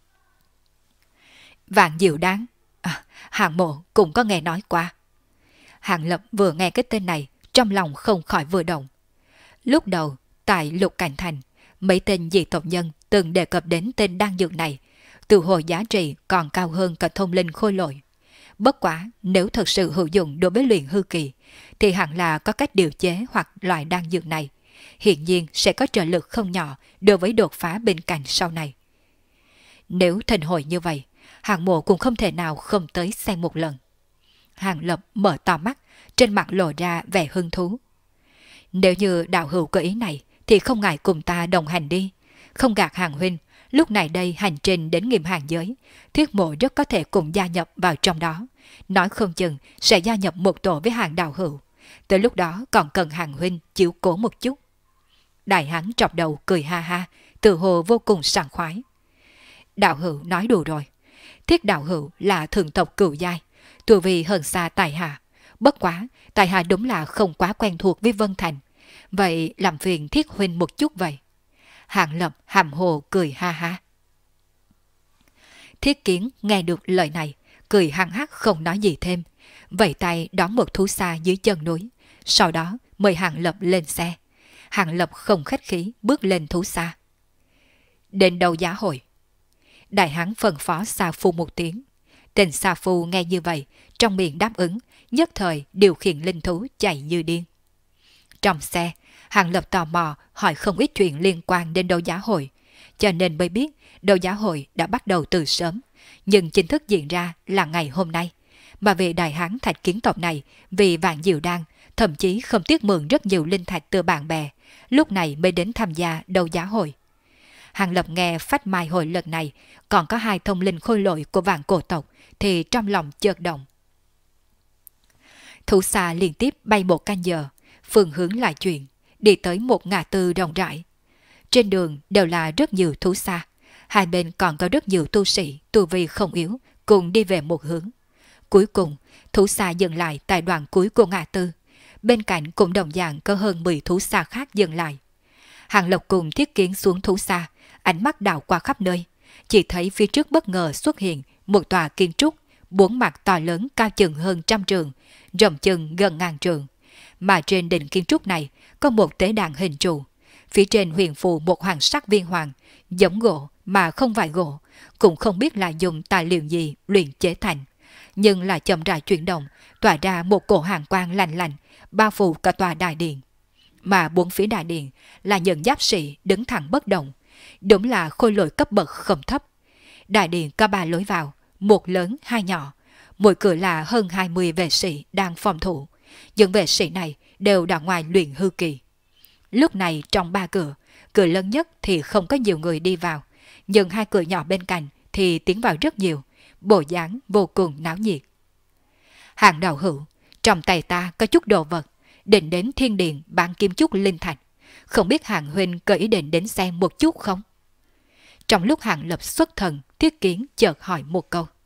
A: Vạn diệu đan? À, Hàng mộ cũng có nghe nói qua. Hàng Lập vừa nghe cái tên này, trong lòng không khỏi vừa động. Lúc đầu, tại Lục Cảnh Thành, mấy tên dị tộc nhân từng đề cập đến tên đan dược này, từ hồi giá trị còn cao hơn cả thông linh khôi lỗi. Bất quá, nếu thật sự hữu dụng đối với luyện hư kỳ, thì hẳn là có cách điều chế hoặc loại đan dược này. Hiện nhiên sẽ có trợ lực không nhỏ đối với đột phá bên cạnh sau này. Nếu thành hội như vậy, Hàng mộ cũng không thể nào không tới xem một lần. Hàng Lập mở to mắt, trên mặt lộ ra vẻ hứng thú. Nếu như đạo hữu có ý này, thì không ngại cùng ta đồng hành đi. Không gạt Hàng huynh, lúc này đây hành trình đến Nghiệm Hàng giới, Thuyết mộ rất có thể cùng gia nhập vào trong đó. Nói không chừng sẽ gia nhập một tổ với Hàng đạo hữu. Tới lúc đó còn cần Hàng huynh chiếu cố một chút. Đại hán trọc đầu cười ha ha, tự hồ vô cùng sảng khoái. Đạo hữu nói đùa rồi. Thiết đạo hữu là thượng tộc cửu giai, tu vi hơn xa tài hạ. Bất quá, tài hạ đúng là không quá quen thuộc với Vân Thành. Vậy làm phiền Thiết huynh một chút vậy. Hàng Lập hàm hồ cười ha ha. Thiết Kiến nghe được lời này, cười hăng hắc không nói gì thêm. Vẫy tay đón một thú xa dưới chân núi. Sau đó mời Hàng Lập lên xe. Hàng Lập không khách khí bước lên thú xa. Đến đầu giá hội. Đại hán phân phó Sa Phu một tiếng. Tên Sa Phu nghe như vậy, trong miệng đáp ứng, nhất thời điều khiển linh thú chạy như điên. Trong xe, Hàng Lập tò mò hỏi không ít chuyện liên quan đến đấu giá hội, cho nên mới biết đấu giá hội đã bắt đầu từ sớm, nhưng chính thức diễn ra là ngày hôm nay. Mà về đại hán Thạch Kiến tộc này, vì vạn diệu đan, thậm chí không tiếc mượn rất nhiều linh thạch từ bạn bè, lúc này mới đến tham gia đấu giá hội. Hàng Lập nghe phách mai hội lần này còn có 2 thông linh khôi lỗi của vạn cổ tộc thì trong lòng chợt động. Thủ xa liên tiếp bay một canh giờ, phương hướng lại chuyển, đi tới một ngã tư rộng rãi. Trên đường đều là rất nhiều thú xa, hai bên còn có rất nhiều tu sĩ tu vi không yếu cùng đi về một hướng. Cuối cùng, thú xa dừng lại tại đoạn cuối của ngã tư. Bên cạnh cũng đồng dạng có hơn 10 thú xa khác dừng lại. Hàng Lộc cùng Thiết Kiến xuống thú xa, ánh mắt đảo qua khắp nơi, chỉ thấy phía trước bất ngờ xuất hiện một tòa kiến trúc, bốn mặt to lớn cao chừng hơn 100 trượng, rộng chừng gần 1000 trượng. Mà trên đỉnh kiến trúc này có một tế đàn hình trụ, phía trên huyền phù một hoàng sắc viên hoàng, giống gỗ mà không phải gỗ, cũng không biết là dùng tài liệu gì luyện chế thành, nhưng là chậm rãi chuyển động, tỏa ra một cổ hàn quang lạnh lạnh, bao phủ cả tòa đại điện. Mà bốn phía đại điện là những giáp sĩ đứng thẳng bất động, đúng là khôi lỗi cấp bậc không thấp. Đại điện có 3 lối vào, một lớn hai nhỏ, mỗi cửa là hơn 20 vệ sĩ đang phòng thủ. Những vệ sĩ này đều đã ngoài luyện hư kỳ. Lúc này trong 3 cửa, cửa lớn nhất thì không có nhiều người đi vào, nhưng 2 cửa nhỏ bên cạnh thì tiến vào rất nhiều, bộ dáng vô cùng náo nhiệt. Hàng đạo hữu, trong tay ta có chút đồ vật, định đến thiên điện bán kim chúc linh thạch, không biết Hàng huynh có ý định đến xem một chút không? Trong lúc Hàng Lập xuất thần, Thiết Kiến chợt hỏi một câu.